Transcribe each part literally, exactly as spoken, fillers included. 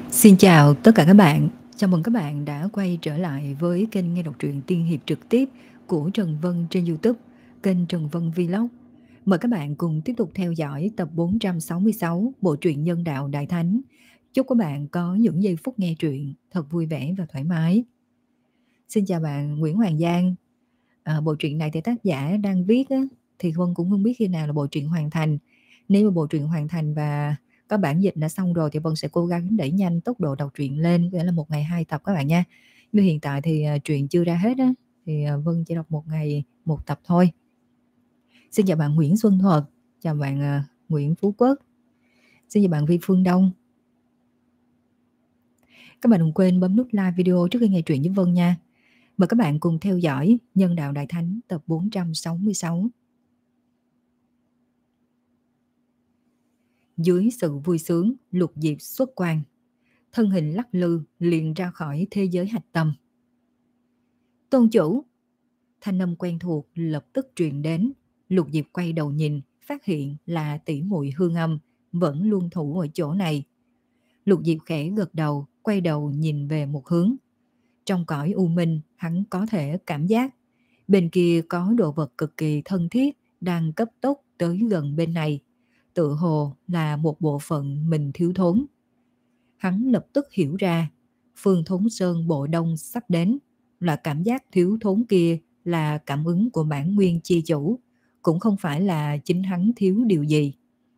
Xin chào tất cả các bạn. Chào mừng các bạn đã quay trở lại với kênh nghe đọc truyện tiên hiệp trực tiếp của Trần Vân trên YouTube, kênh Trần Vân Vlog. Mời các bạn cùng tiếp tục theo dõi tập bốn trăm sáu mươi sáu bộ truyện Nhân đạo Đại Thánh. Chúc các bạn có những giây phút nghe truyện thật vui vẻ và thoải mái. Xin chào bạn Nguyễn Hoàng Giang. À, bộ truyện này thì tác giả đang viết á, thì Vân cũng không biết khi nào là bộ truyện hoàn thành. Nếu mà bộ truyện hoàn thành và có bản dịch đã xong rồi thì Vân sẽ cố gắng đẩy nhanh tốc độ đọc truyện lên, nghĩa là một ngày hai tập các bạn nha. Nhưng hiện tại thì uh, truyện chưa ra hết á, thì uh, Vân chỉ đọc một ngày một tập thôi. Xin chào bạn Nguyễn Xuân Thuật, chào bạn uh, Nguyễn Phú Quốc, xin chào bạn Vi Phương Đông. Các bạn đừng quên bấm nút like video trước khi nghe truyện với Vân nha. Mời các bạn cùng theo dõi Nhân đạo Đại Thánh tập bốn trăm sáu mươi sáu. Dưới sự vui sướng, Lục Diệp xuất quan, thân hình lắc lư liền ra khỏi thế giới hạch tâm. Tôn chủ! Thanh âm quen thuộc lập tức truyền đến. Lục Diệp quay đầu nhìn, phát hiện là tỷ muội Hương Âm vẫn luôn thủ ở chỗ này. Lục Diệp khẽ gật đầu, quay đầu nhìn về một hướng. Trong cõi u minh, hắn có thể cảm giác bên kia có đồ vật cực kỳ thân thiết đang cấp tốc tới gần bên này, tự hồ là một bộ phận mình thiếu thốn. Hắn lập tức hiểu ra, Phương Thốn Sơn Bộ Đông sắp đến, là cảm giác thiếu thốn kia là cảm ứng của bản nguyên chi chủ, cũng không phải là chính hắn thiếu điều gì.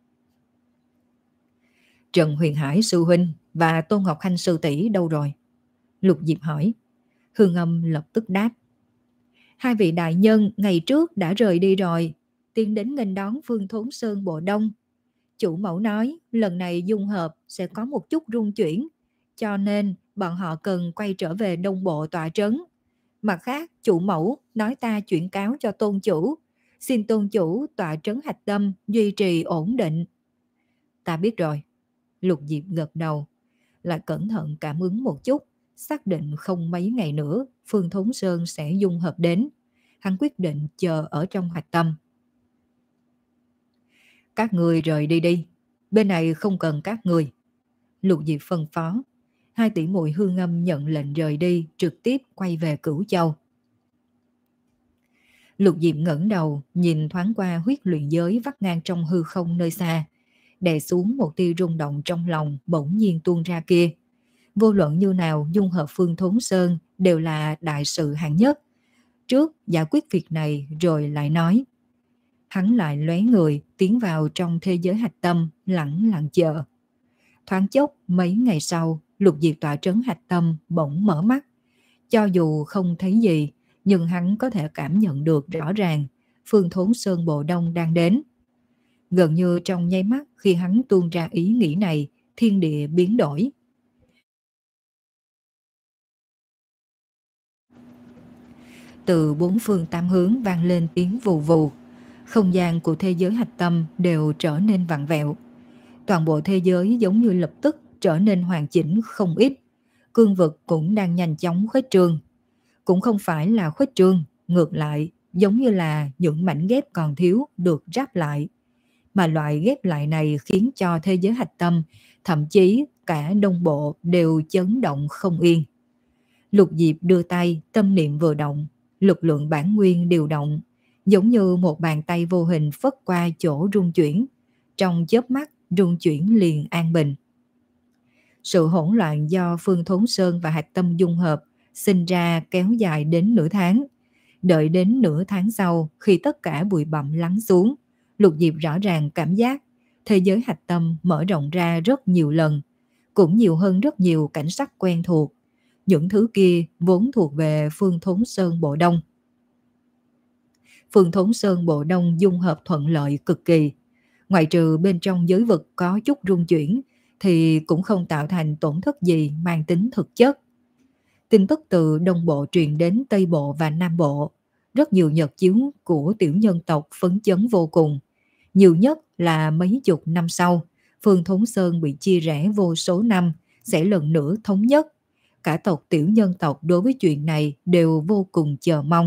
Trần Huyền Hải sư huynh và Tôn Ngọc Khanh sư tỷ đâu rồi? Lục Diệp hỏi. Hương Âm lập tức đáp. Hai vị đại nhân ngày trước đã rời đi rồi, tiến đến nghênh đón Phương Thốn Sơn Bộ Đông. Chủ mẫu nói lần này dung hợp sẽ có một chút rung chuyển, cho nên bọn họ cần quay trở về Đông Bộ tọa trấn. Mặt khác, chủ mẫu nói ta chuyển cáo cho tôn chủ, xin tôn chủ tọa trấn hạch tâm duy trì ổn định. Ta biết rồi. Lục Diệp gật đầu, lại cẩn thận cảm ứng một chút, xác định không mấy ngày nữa Phương Thốn Sơn sẽ dung hợp đến. Hắn quyết định chờ ở trong hạch tâm. Các người rời đi đi, bên này không cần các người. Lục Diệp phân phó. Hai tỷ muội Hương Âm nhận lệnh rời đi, trực tiếp quay về Cửu Châu. Lục Diệp ngẩng đầu, nhìn thoáng qua huyết luyện giới vắt ngang trong hư không nơi xa, đè xuống một tia rung động trong lòng bỗng nhiên tuôn ra kia. Vô luận như nào, dung hợp Phương Thốn Sơn đều là đại sự hạng nhất. Trước giải quyết việc này rồi lại nói. Hắn lại lóe người tiến vào trong thế giới hạch tâm, lặng lặng chờ. Thoáng chốc mấy ngày sau, Lục Diệp tọa trấn hạch tâm bỗng mở mắt. Cho dù không thấy gì, nhưng hắn có thể cảm nhận được rõ ràng Phương Thốn Sơn Bộ Đông đang đến. Gần như trong nháy mắt khi hắn tuôn ra ý nghĩ này, thiên địa biến đổi. Từ bốn phương tám hướng vang lên tiếng vù vù. Không gian của thế giới hạch tâm đều trở nên vặn vẹo. Toàn bộ thế giới giống như lập tức trở nên hoàn chỉnh không ít. Cương vực cũng đang nhanh chóng khuếch trương. Cũng không phải là khuếch trương, ngược lại giống như là những mảnh ghép còn thiếu được ráp lại. Mà loại ghép lại này khiến cho thế giới hạch tâm, thậm chí cả Đông Bộ đều chấn động không yên. Lục Diệp đưa tay, tâm niệm vừa động, lực lượng bản nguyên điều động, giống như một bàn tay vô hình phất qua chỗ rung chuyển. Trong chớp mắt, rung chuyển liền an bình. Sự hỗn loạn do Phương Thốn Sơn và hạch tâm dung hợp sinh ra kéo dài đến nửa tháng. Đợi đến nửa tháng sau, khi tất cả bụi bặm lắng xuống, Lục Diệp rõ ràng cảm giác thế giới hạch tâm mở rộng ra rất nhiều lần, cũng nhiều hơn rất nhiều cảnh sắc quen thuộc. Những thứ kia vốn thuộc về Phương Thốn Sơn Bộ Đông. Phương Thốn Sơn Bộ Đông dung hợp thuận lợi cực kỳ. Ngoại trừ bên trong giới vực có chút rung chuyển, thì cũng không tạo thành tổn thất gì mang tính thực chất. Tin tức từ Đông Bộ truyền đến Tây Bộ và Nam Bộ. Rất nhiều nhật chiếu của tiểu nhân tộc phấn chấn vô cùng. Nhiều nhất là mấy chục năm sau, Phương Thốn Sơn bị chia rẽ vô số năm, sẽ lần nữa thống nhất. Cả tộc tiểu nhân tộc đối với chuyện này đều vô cùng chờ mong.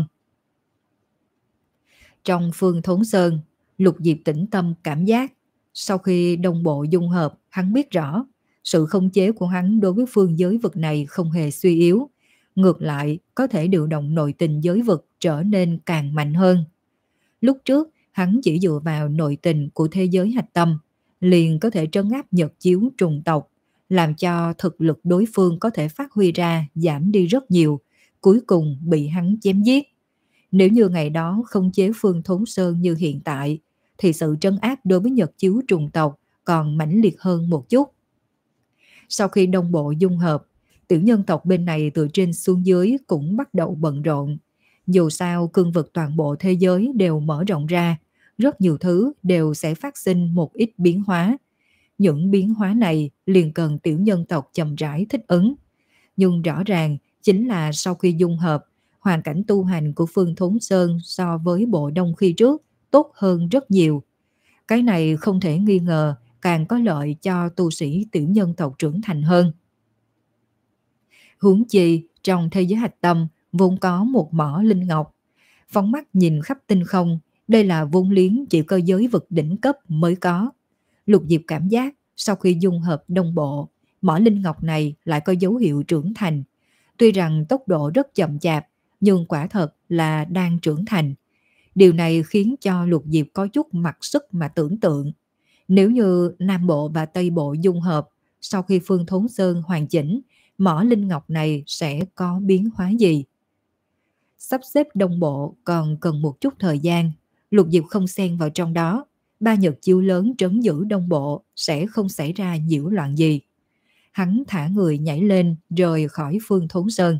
Trong Phương Thốn Sơn, Lục Diệp tĩnh tâm cảm giác. Sau khi Đông Bộ dung hợp, hắn biết rõ, Sự khống chế của hắn đối với phương giới vực này không hề suy yếu, ngược lại có thể điều động nội tình giới vực trở nên càng mạnh hơn. Lúc trước, hắn chỉ dựa vào nội tình của thế giới hạch tâm, liền có thể trấn áp Nhật chiếu trùng tộc, làm cho thực lực đối phương có thể phát huy ra giảm đi rất nhiều, cuối cùng bị hắn chém giết. Nếu như ngày đó không chế Phương Thốn Sơn như hiện tại, thì sự trấn áp đối với Nhật chiếu trùng tộc còn mãnh liệt hơn một chút. Sau khi đông bộ dung hợp, tiểu nhân tộc bên này từ trên xuống dưới cũng bắt đầu bận rộn. Dù sao cương vực toàn bộ thế giới đều mở rộng ra, rất nhiều thứ đều sẽ phát sinh một ít biến hóa. Những biến hóa này liền cần tiểu nhân tộc chậm rãi thích ứng. Nhưng rõ ràng chính là sau khi dung hợp, hoàn cảnh tu hành của Phương Thốn Sơn so với bộ đông khi trước tốt hơn rất nhiều. Cái này không thể nghi ngờ càng có lợi cho tu sĩ tiểu nhân tộc trưởng thành hơn. Huống chi trong thế giới hạch tâm vốn có một mỏ linh ngọc. Phóng mắt nhìn khắp tinh không, đây là vốn liếng chỉ có giới vực đỉnh cấp mới có. Lục Diệp cảm giác sau khi dung hợp đông bộ, mỏ linh ngọc này lại có dấu hiệu trưởng thành. Tuy rằng tốc độ rất chậm chạp, nhưng quả thật là đang trưởng thành. Điều này khiến cho Lục Diệp có chút mặc sức mà tưởng tượng. Nếu như Nam Bộ và Tây Bộ dung hợp, sau khi Phương Thốn Sơn hoàn chỉnh, mỏ linh ngọc này sẽ có biến hóa gì? Sắp xếp đông bộ còn cần một chút thời gian, Lục Diệp không xen vào trong đó. Ba Nhật chiếu lớn trấn giữ đông bộ sẽ không xảy ra nhiễu loạn gì. Hắn thả người nhảy lên rời khỏi Phương Thốn Sơn.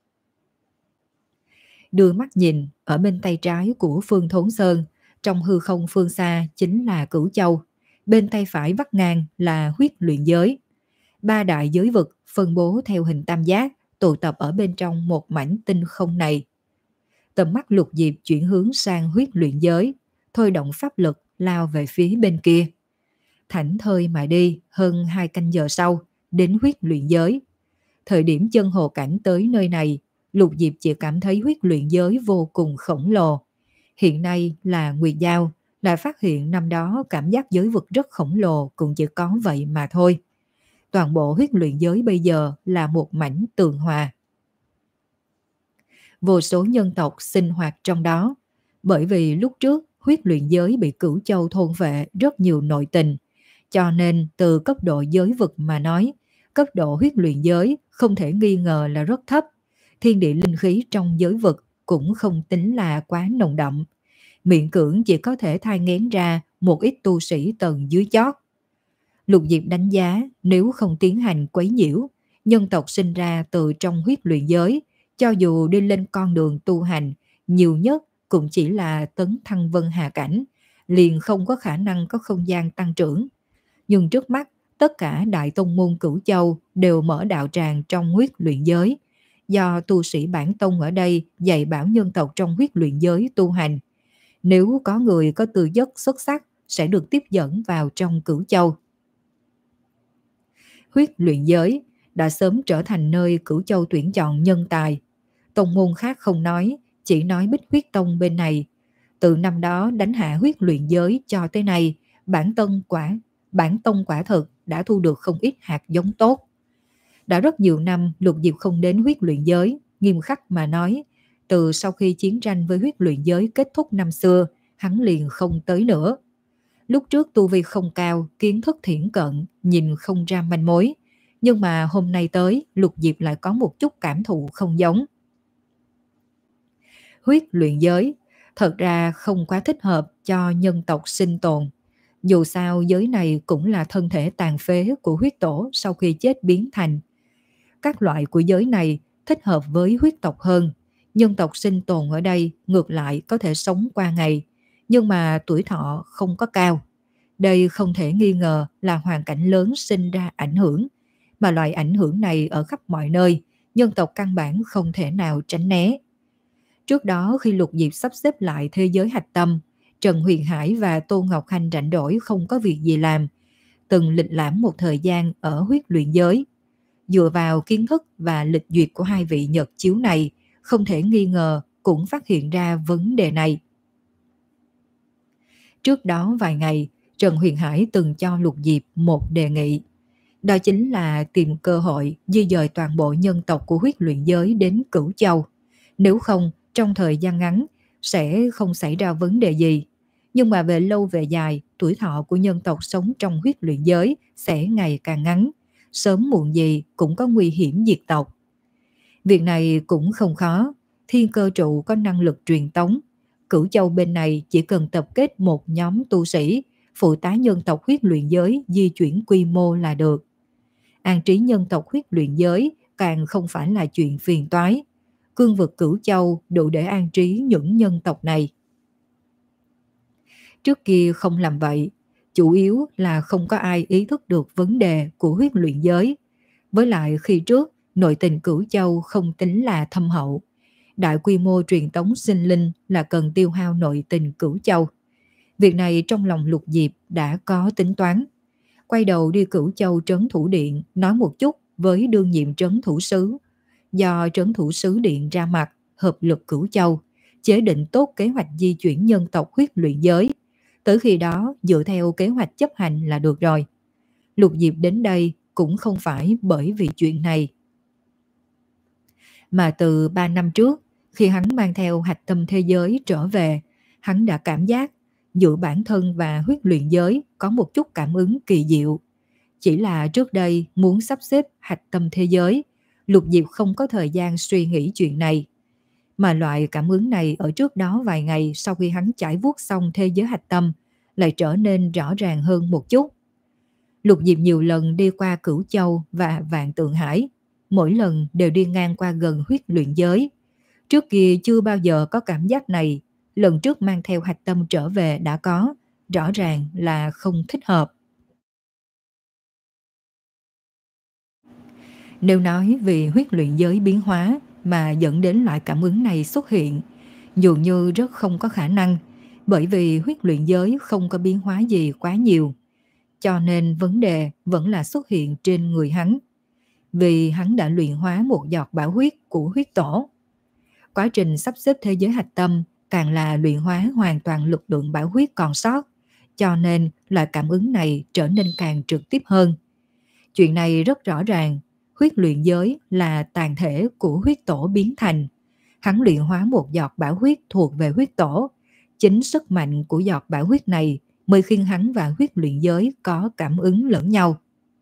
Đưa mắt nhìn ở bên tay trái của Phương Thốn Sơn, trong hư không phương xa chính là Cửu Châu, bên tay phải vắt ngang là huyết luyện giới. Ba đại giới vực phân bố theo hình tam giác, tụ tập ở bên trong một mảnh tinh không này. Tầm mắt Lục Diệp chuyển hướng sang huyết luyện giới, thôi động pháp lực lao về phía bên kia. Thảnh thơi mà đi, hơn hai canh giờ sau, đến huyết luyện giới. Thời điểm chân hồ cảnh tới nơi này, Lục Diệp chỉ cảm thấy huyết luyện giới vô cùng khổng lồ. Hiện nay là Nguyệt Giao, lại phát hiện năm đó cảm giác giới vực rất khổng lồ cũng chỉ có vậy mà thôi. Toàn bộ huyết luyện giới bây giờ là một mảnh tường hòa. Vô số nhân tộc sinh hoạt trong đó, bởi vì lúc trước huyết luyện giới bị Cửu Châu thôn vệ rất nhiều nội tình, cho nên từ cấp độ giới vực mà nói, cấp độ huyết luyện giới không thể nghi ngờ là rất thấp. Thiên địa linh khí trong giới vực cũng không tính là quá nồng đậm, miễn cưỡng chỉ có thể thai nghén ra một ít tu sĩ tầng dưới chót. Lục Diệp đánh giá nếu không tiến hành quấy nhiễu, nhân tộc sinh ra từ trong huyết luyện giới, cho dù đi lên con đường tu hành, nhiều nhất cũng chỉ là tấn thăng vân hà cảnh, liền không có khả năng có không gian tăng trưởng. Nhưng trước mắt, tất cả đại tông môn Cửu Châu đều mở đạo tràng trong huyết luyện giới, do tu sĩ bản tông ở đây dạy bảo nhân tộc trong huyết luyện giới tu hành. Nếu có người có tư chất xuất sắc, sẽ được tiếp dẫn vào trong Cửu Châu. Huyết luyện giới đã sớm trở thành nơi Cửu Châu tuyển chọn nhân tài. Tông môn khác không nói, chỉ nói Bích Huyết Tông bên này. Từ năm đó đánh hạ huyết luyện giới cho tới nay, bản tông quả, bản tông quả thực đã thu được không ít hạt giống tốt. Đã rất nhiều năm Lục Diệp không đến huyết luyện giới, nghiêm khắc mà nói, từ sau khi chiến tranh với huyết luyện giới kết thúc năm xưa, hắn liền không tới nữa. Lúc trước tu vi không cao, kiến thức thiển cận, nhìn không ra manh mối. Nhưng mà hôm nay tới, Lục Diệp lại có một chút cảm thụ không giống. Huyết luyện giới thật ra không quá thích hợp cho nhân tộc sinh tồn. Dù sao giới này cũng là thân thể tàn phế của huyết tổ sau khi chết biến thành. Các loại của giới này thích hợp với huyết tộc hơn. Nhân tộc sinh tồn ở đây ngược lại có thể sống qua ngày, nhưng mà tuổi thọ không có cao. Đây không thể nghi ngờ là hoàn cảnh lớn sinh ra ảnh hưởng, mà loại ảnh hưởng này ở khắp mọi nơi, nhân tộc căn bản không thể nào tránh né. Trước đó khi Lục Diệp sắp xếp lại thế giới hạch tâm, Trần Huyền Hải và Tô Ngọc Hanh rảnh rỗi không có việc gì làm, từng lịch lãm một thời gian ở huyết luyện giới. Dựa vào kiến thức và lịch duyệt của hai vị Nhật chiếu này, không thể nghi ngờ cũng phát hiện ra vấn đề này. Trước đó vài ngày, Trần Huyền Hải từng cho Lục Diệp một đề nghị. Đó chính là tìm cơ hội di dời toàn bộ nhân tộc của huyết luyện giới đến Cửu Châu. Nếu không, trong thời gian ngắn sẽ không xảy ra vấn đề gì. Nhưng mà về lâu về dài, tuổi thọ của nhân tộc sống trong huyết luyện giới sẽ ngày càng ngắn. Sớm muộn gì cũng có nguy hiểm diệt tộc. Việc này cũng không khó. Thiên Cơ Trụ có năng lực truyền tống. Cửu Châu bên này chỉ cần tập kết một nhóm tu sĩ, phụ tá nhân tộc huyết luyện giới di chuyển quy mô là được. An trí nhân tộc huyết luyện giới càng không phải là chuyện phiền toái. Cương vực Cửu Châu đủ để an trí những nhân tộc này. Trước kia không làm vậy, chủ yếu là không có ai ý thức được vấn đề của huyết luyện giới. Với lại khi trước, nội tình Cửu Châu không tính là thâm hậu. Đại quy mô truyền tống sinh linh là cần tiêu hao nội tình Cửu Châu. Việc này trong lòng Lục Diệp đã có tính toán. Quay đầu đi Cửu Châu Trấn Thủ Điện nói một chút với đương nhiệm Trấn Thủ Sứ. Do Trấn Thủ Sứ Điện ra mặt, hợp lực Cửu Châu, chế định tốt kế hoạch di chuyển nhân tộc huyết luyện giới. Tới khi đó dựa theo kế hoạch chấp hành là được rồi. Lục Diệp đến đây cũng không phải bởi vì chuyện này. Mà từ ba năm trước, khi hắn mang theo hạch tâm thế giới trở về, hắn đã cảm giác giữa bản thân và huyết luyện giới có một chút cảm ứng kỳ diệu. Chỉ là trước đây muốn sắp xếp hạch tâm thế giới, Lục Diệp không có thời gian suy nghĩ chuyện này. Mà loại cảm ứng này ở trước đó vài ngày sau khi hắn trải vuốt xong thế giới hạch tâm lại trở nên rõ ràng hơn một chút. Lục Diệp nhiều lần đi qua Cửu Châu và Vạn Tượng Hải, mỗi lần đều đi ngang qua gần huyết luyện giới. Trước kia chưa bao giờ có cảm giác này, lần trước mang theo hạch tâm trở về đã có, rõ ràng là không thích hợp. Nếu nói vì huyết luyện giới biến hóa mà dẫn đến loại cảm ứng này xuất hiện, dường như rất không có khả năng, bởi vì huyết luyện giới không có biến hóa gì quá nhiều. Cho nên vấn đề vẫn là xuất hiện trên người hắn. Vì hắn đã luyện hóa một giọt bảo huyết của huyết tổ. Quá trình sắp xếp thế giới hạch tâm càng là luyện hóa hoàn toàn lực lượng bảo huyết còn sót, cho nên loại cảm ứng này trở nên càng trực tiếp hơn. Chuyện này rất rõ ràng, huyết luyện giới là tàn thể của huyết tổ biến thành. Hắn luyện hóa một giọt bảo huyết thuộc về huyết tổ. Chính sức mạnh của giọt bảo huyết này mới khiến hắn và huyết luyện giới có cảm ứng lẫn nhau.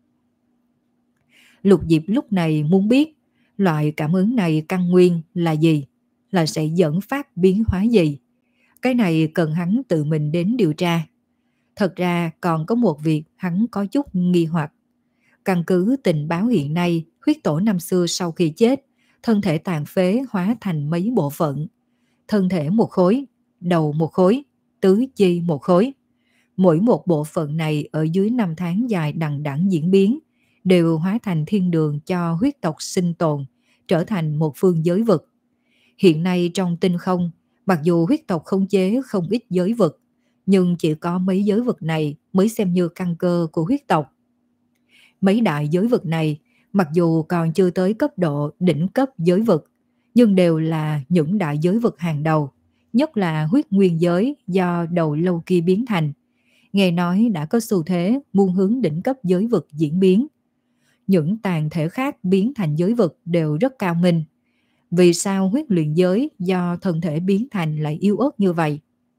Lục Diệp lúc này muốn biết loại cảm ứng này căn nguyên là gì, là sẽ dẫn phát biến hóa gì. Cái này cần hắn tự mình đến điều tra. Thật ra còn có một việc hắn có chút nghi hoặc. Căn cứ tình báo hiện nay, huyết tổ năm xưa sau khi chết, thân thể tàn phế hóa thành mấy bộ phận. Thân thể một khối, đầu một khối, tứ chi một khối. Mỗi một bộ phận này ở dưới năm tháng dài đằng đẵng diễn biến, đều hóa thành thiên đường cho huyết tộc sinh tồn, trở thành một phương giới vực. Hiện nay trong tinh không, mặc dù huyết tộc khống chế không ít giới vực, nhưng chỉ có mấy giới vực này mới xem như căn cơ của huyết tộc. Mấy đại giới vực này, mặc dù còn chưa tới cấp độ đỉnh cấp giới vực, nhưng đều là những đại giới vực hàng đầu, nhất là huyết nguyên giới do đầu lâu kia biến thành. Nghe nói đã có xu thế muôn hướng đỉnh cấp giới vực diễn biến. Những tàn thể khác biến thành giới vực đều rất cao minh. Vì sao huyết luyện giới do thân thể biến thành lại yếu ớt như vậy?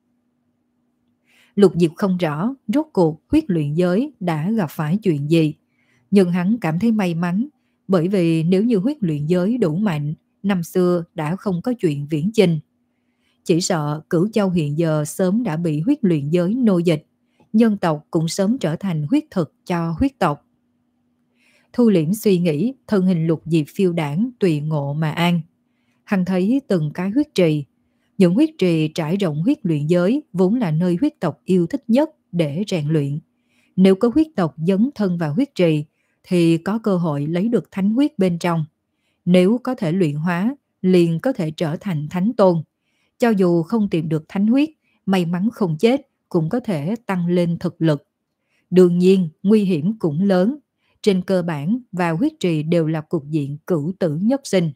Lục Diệp không rõ rốt cuộc huyết luyện giới đã gặp phải chuyện gì. Nhưng hắn cảm thấy may mắn, bởi vì nếu như huyết luyện giới đủ mạnh, năm xưa đã không có chuyện viễn chinh. Chỉ sợ Cửu Châu hiện giờ sớm đã bị huyết luyện giới nô dịch, nhân tộc cũng sớm trở thành huyết thực cho huyết tộc. Thu liễm suy nghĩ, thân hình Lục Diệp phiêu đảng tùy ngộ mà an. Hắn thấy từng cái huyết trì. Những huyết trì trải rộng huyết luyện giới vốn là nơi huyết tộc yêu thích nhất để rèn luyện. Nếu có huyết tộc dấn thân vào huyết trì, thì có cơ hội lấy được thánh huyết bên trong. Nếu có thể luyện hóa, liền có thể trở thành thánh tôn. Cho dù không tìm được thánh huyết, may mắn không chết, cũng có thể tăng lên thực lực. Đương nhiên, nguy hiểm cũng lớn. Trên cơ bản, vào huyết trì đều là cục diện cửu tử nhất sinh.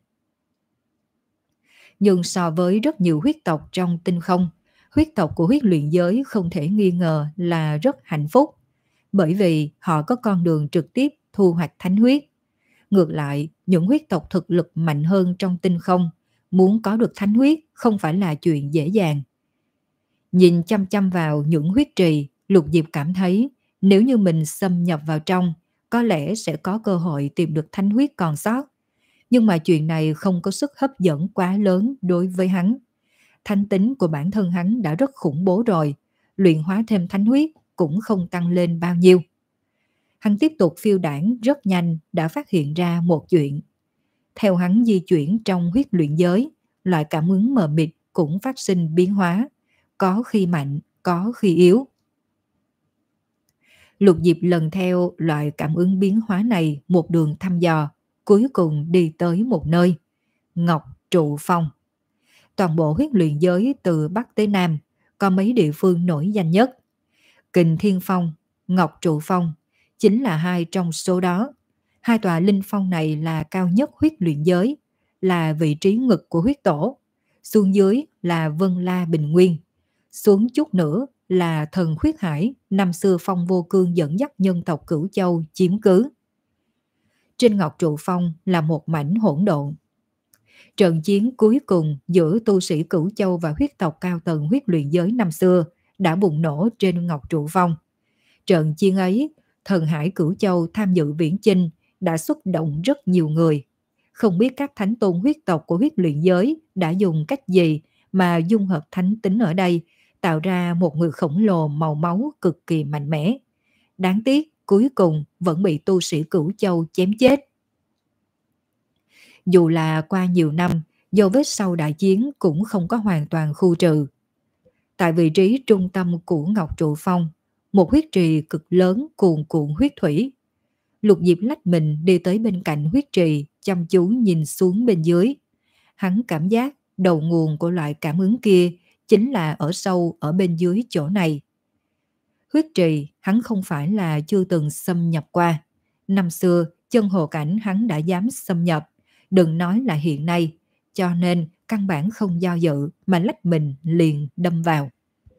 Nhưng so với rất nhiều huyết tộc trong tinh không, huyết tộc của huyết luyện giới không thể nghi ngờ là rất hạnh phúc. Bởi vì họ có con đường trực tiếp thu hoạch thánh huyết. Ngược lại, những huyết tộc thực lực mạnh hơn trong tinh không, muốn có được thánh huyết không phải là chuyện dễ dàng. Nhìn chăm chăm vào những huyết trì, Lục Diệp cảm thấy nếu như mình xâm nhập vào trong, có lẽ sẽ có cơ hội tìm được thánh huyết còn sót. Nhưng mà chuyện này không có sức hấp dẫn quá lớn đối với hắn. Thánh tính của bản thân hắn đã rất khủng bố rồi, luyện hóa thêm thánh huyết cũng không tăng lên bao nhiêu. Hắn tiếp tục phiêu đảng rất nhanh đã phát hiện ra một chuyện. Theo hắn di chuyển trong huyết luyện giới, loại cảm ứng mờ mịt cũng phát sinh biến hóa, có khi mạnh, có khi yếu. Lục Diệp lần theo loại cảm ứng biến hóa này một đường thăm dò, cuối cùng đi tới một nơi, Ngọc Trụ Phong. Toàn bộ huyết luyện giới từ Bắc tới Nam, có mấy địa phương nổi danh nhất. Kình Thiên Phong, Ngọc Trụ Phong chính là hai trong số đó. Hai tòa linh phong này là cao nhất huyết luyện giới, là vị trí ngực của huyết tổ. Xuống dưới là Vân La Bình Nguyên. Xuống chút nữa là thần huyết hải, năm xưa Phong Vô Cương dẫn dắt nhân tộc Cửu Châu chiếm cứ. Trên Ngọc Trụ Phong là một mảnh hỗn độn. Trận chiến cuối cùng giữa tu sĩ Cửu Châu và huyết tộc cao tầng huyết luyện giới năm xưa đã bùng nổ trên Ngọc Trụ Phong. Trận chiến ấy, thần hải Cửu Châu tham dự viễn chinh đã xúc động rất nhiều người. Không biết các thánh tôn huyết tộc của huyết luyện giới đã dùng cách gì mà dung hợp thánh tính ở đây, tạo ra một người khổng lồ màu máu cực kỳ mạnh mẽ. Đáng tiếc, cuối cùng vẫn bị tu sĩ Cửu Châu chém chết. Dù là qua nhiều năm, dấu vết sau đại chiến cũng không có hoàn toàn khu trừ. Tại vị trí trung tâm của Ngọc Trụ Phong, một huyết trì cực lớn cuồn cuộn huyết thủy. Lục Diệp lách mình đi tới bên cạnh huyết trì, chăm chú nhìn xuống bên dưới. Hắn cảm giác đầu nguồn của loại cảm ứng kia chính là ở sâu ở bên dưới chỗ này. Huyết trì hắn không phải là chưa từng xâm nhập qua. Năm xưa, chân hồ cảnh hắn đã dám xâm nhập, đừng nói là hiện nay, cho nên căn bản không do dự mà lách mình liền đâm vào.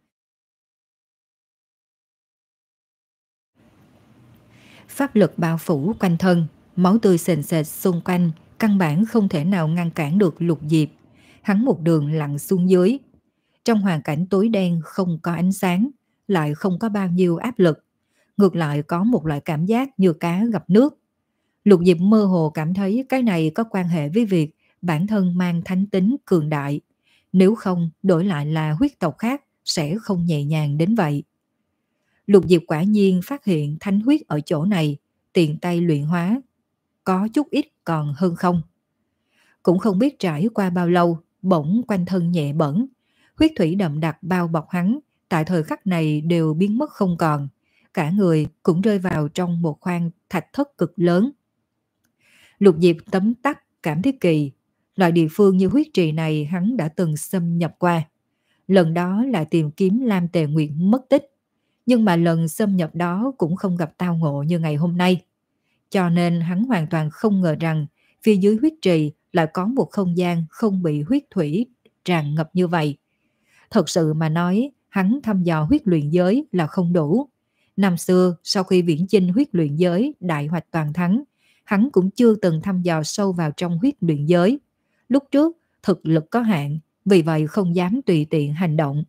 Pháp lực bao phủ quanh thân, máu tươi sền sệt xung quanh, căn bản không thể nào ngăn cản được Lục Diệp. Hắn một đường lặn xuống dưới. Trong hoàn cảnh tối đen không có ánh sáng, lại không có bao nhiêu áp lực. Ngược lại có một loại cảm giác như cá gặp nước. Lục Diệp mơ hồ cảm thấy cái này có quan hệ với việc bản thân mang thánh tính cường đại. Nếu không, đổi lại là huyết tộc khác sẽ không nhẹ nhàng đến vậy. Lục Diệp quả nhiên phát hiện thánh huyết ở chỗ này, tiện tay luyện hóa. Có chút ít còn hơn không. Cũng không biết trải qua bao lâu, bỗng quanh thân nhẹ bẩn. Huyết thủy đậm đặc bao bọc hắn, tại thời khắc này đều biến mất không còn. Cả người cũng rơi vào trong một khoang thạch thất cực lớn. Lục Diệp tấm tắc cảm thấy kỳ. Loại địa phương như huyết trì này hắn đã từng xâm nhập qua. Lần đó là tìm kiếm Lam Tề Nguyệt mất tích. Nhưng mà lần xâm nhập đó cũng không gặp tao ngộ như ngày hôm nay. Cho nên hắn hoàn toàn không ngờ rằng phía dưới huyết trì lại có một không gian không bị huyết thủy tràn ngập như vậy. Thật sự mà nói, hắn thăm dò huyết luyện giới là không đủ. Năm xưa, sau khi viễn chinh huyết luyện giới đại hoạch toàn thắng, hắn cũng chưa từng thăm dò sâu vào trong huyết luyện giới. Lúc trước, thực lực có hạn, vì vậy không dám tùy tiện hành động.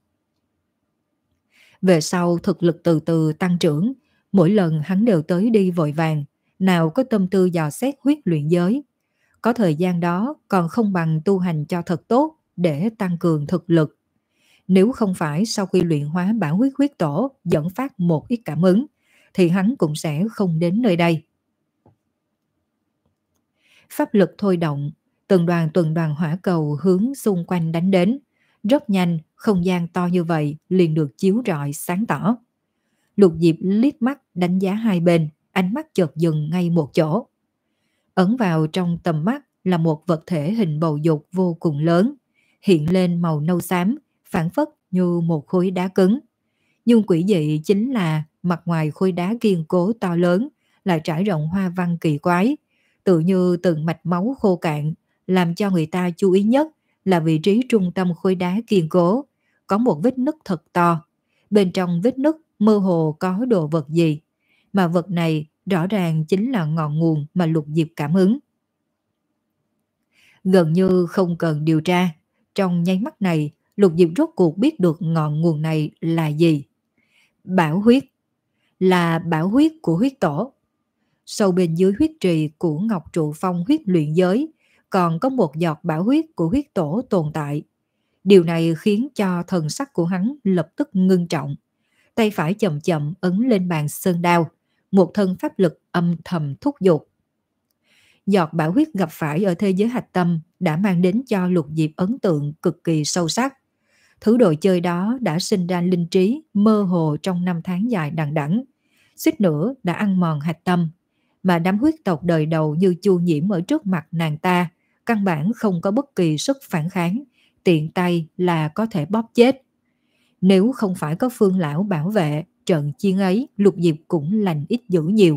Về sau thực lực từ từ tăng trưởng, mỗi lần hắn đều tới đi vội vàng, nào có tâm tư dò xét huyết luyện giới. Có thời gian đó còn không bằng tu hành cho thật tốt để tăng cường thực lực. Nếu không phải sau khi luyện hóa bản huyết huyết tổ dẫn phát một ít cảm ứng, thì hắn cũng sẽ không đến nơi đây. Pháp lực thôi động, từng đoàn từng đoàn hỏa cầu hướng xung quanh đánh đến. Rất nhanh, không gian to như vậy liền được chiếu rọi sáng tỏ. Lục Diệp liếc mắt đánh giá hai bên, ánh mắt chợt dừng ngay một chỗ. Ẩn vào trong tầm mắt là một vật thể hình bầu dục vô cùng lớn, hiện lên màu nâu xám, phản phất như một khối đá cứng. Nhưng quỷ dị chính là mặt ngoài khối đá kiên cố to lớn lại trải rộng hoa văn kỳ quái, tự như từng mạch máu khô cạn, làm cho người ta chú ý nhất là vị trí trung tâm khối đá kiên cố, có một vết nứt thật to. Bên trong vết nứt mơ hồ có đồ vật gì, mà vật này rõ ràng chính là ngọn nguồn mà Lục Diệp cảm ứng. Gần như không cần điều tra, trong nháy mắt này, Lục Diệp rốt cuộc biết được ngọn nguồn này là gì. Bảo huyết, là bảo huyết của huyết tổ. Sâu bên dưới huyết trì của Ngọc Trụ Phong huyết luyện giới, còn có một giọt bảo huyết của huyết tổ tồn tại. Điều này khiến cho thần sắc của hắn lập tức ngưng trọng. Tay phải chậm chậm ấn lên bàn sơn đao, một thân pháp lực âm thầm thúc giục. Giọt bảo huyết gặp phải ở thế giới hạch tâm đã mang đến cho Lục Diệp ấn tượng cực kỳ sâu sắc. Thứ đồ chơi đó đã sinh ra linh trí mơ hồ trong năm tháng dài đằng đẵng, suýt nữa đã ăn mòn hạch tâm, mà đám huyết tộc đời đầu như Chu Nhiễm ở trước mặt nàng ta, căn bản không có bất kỳ sức phản kháng, tiện tay là có thể bóp chết. Nếu không phải có Phương lão bảo vệ, trận chiến ấy Lục Diệp cũng lành ít dữ nhiều.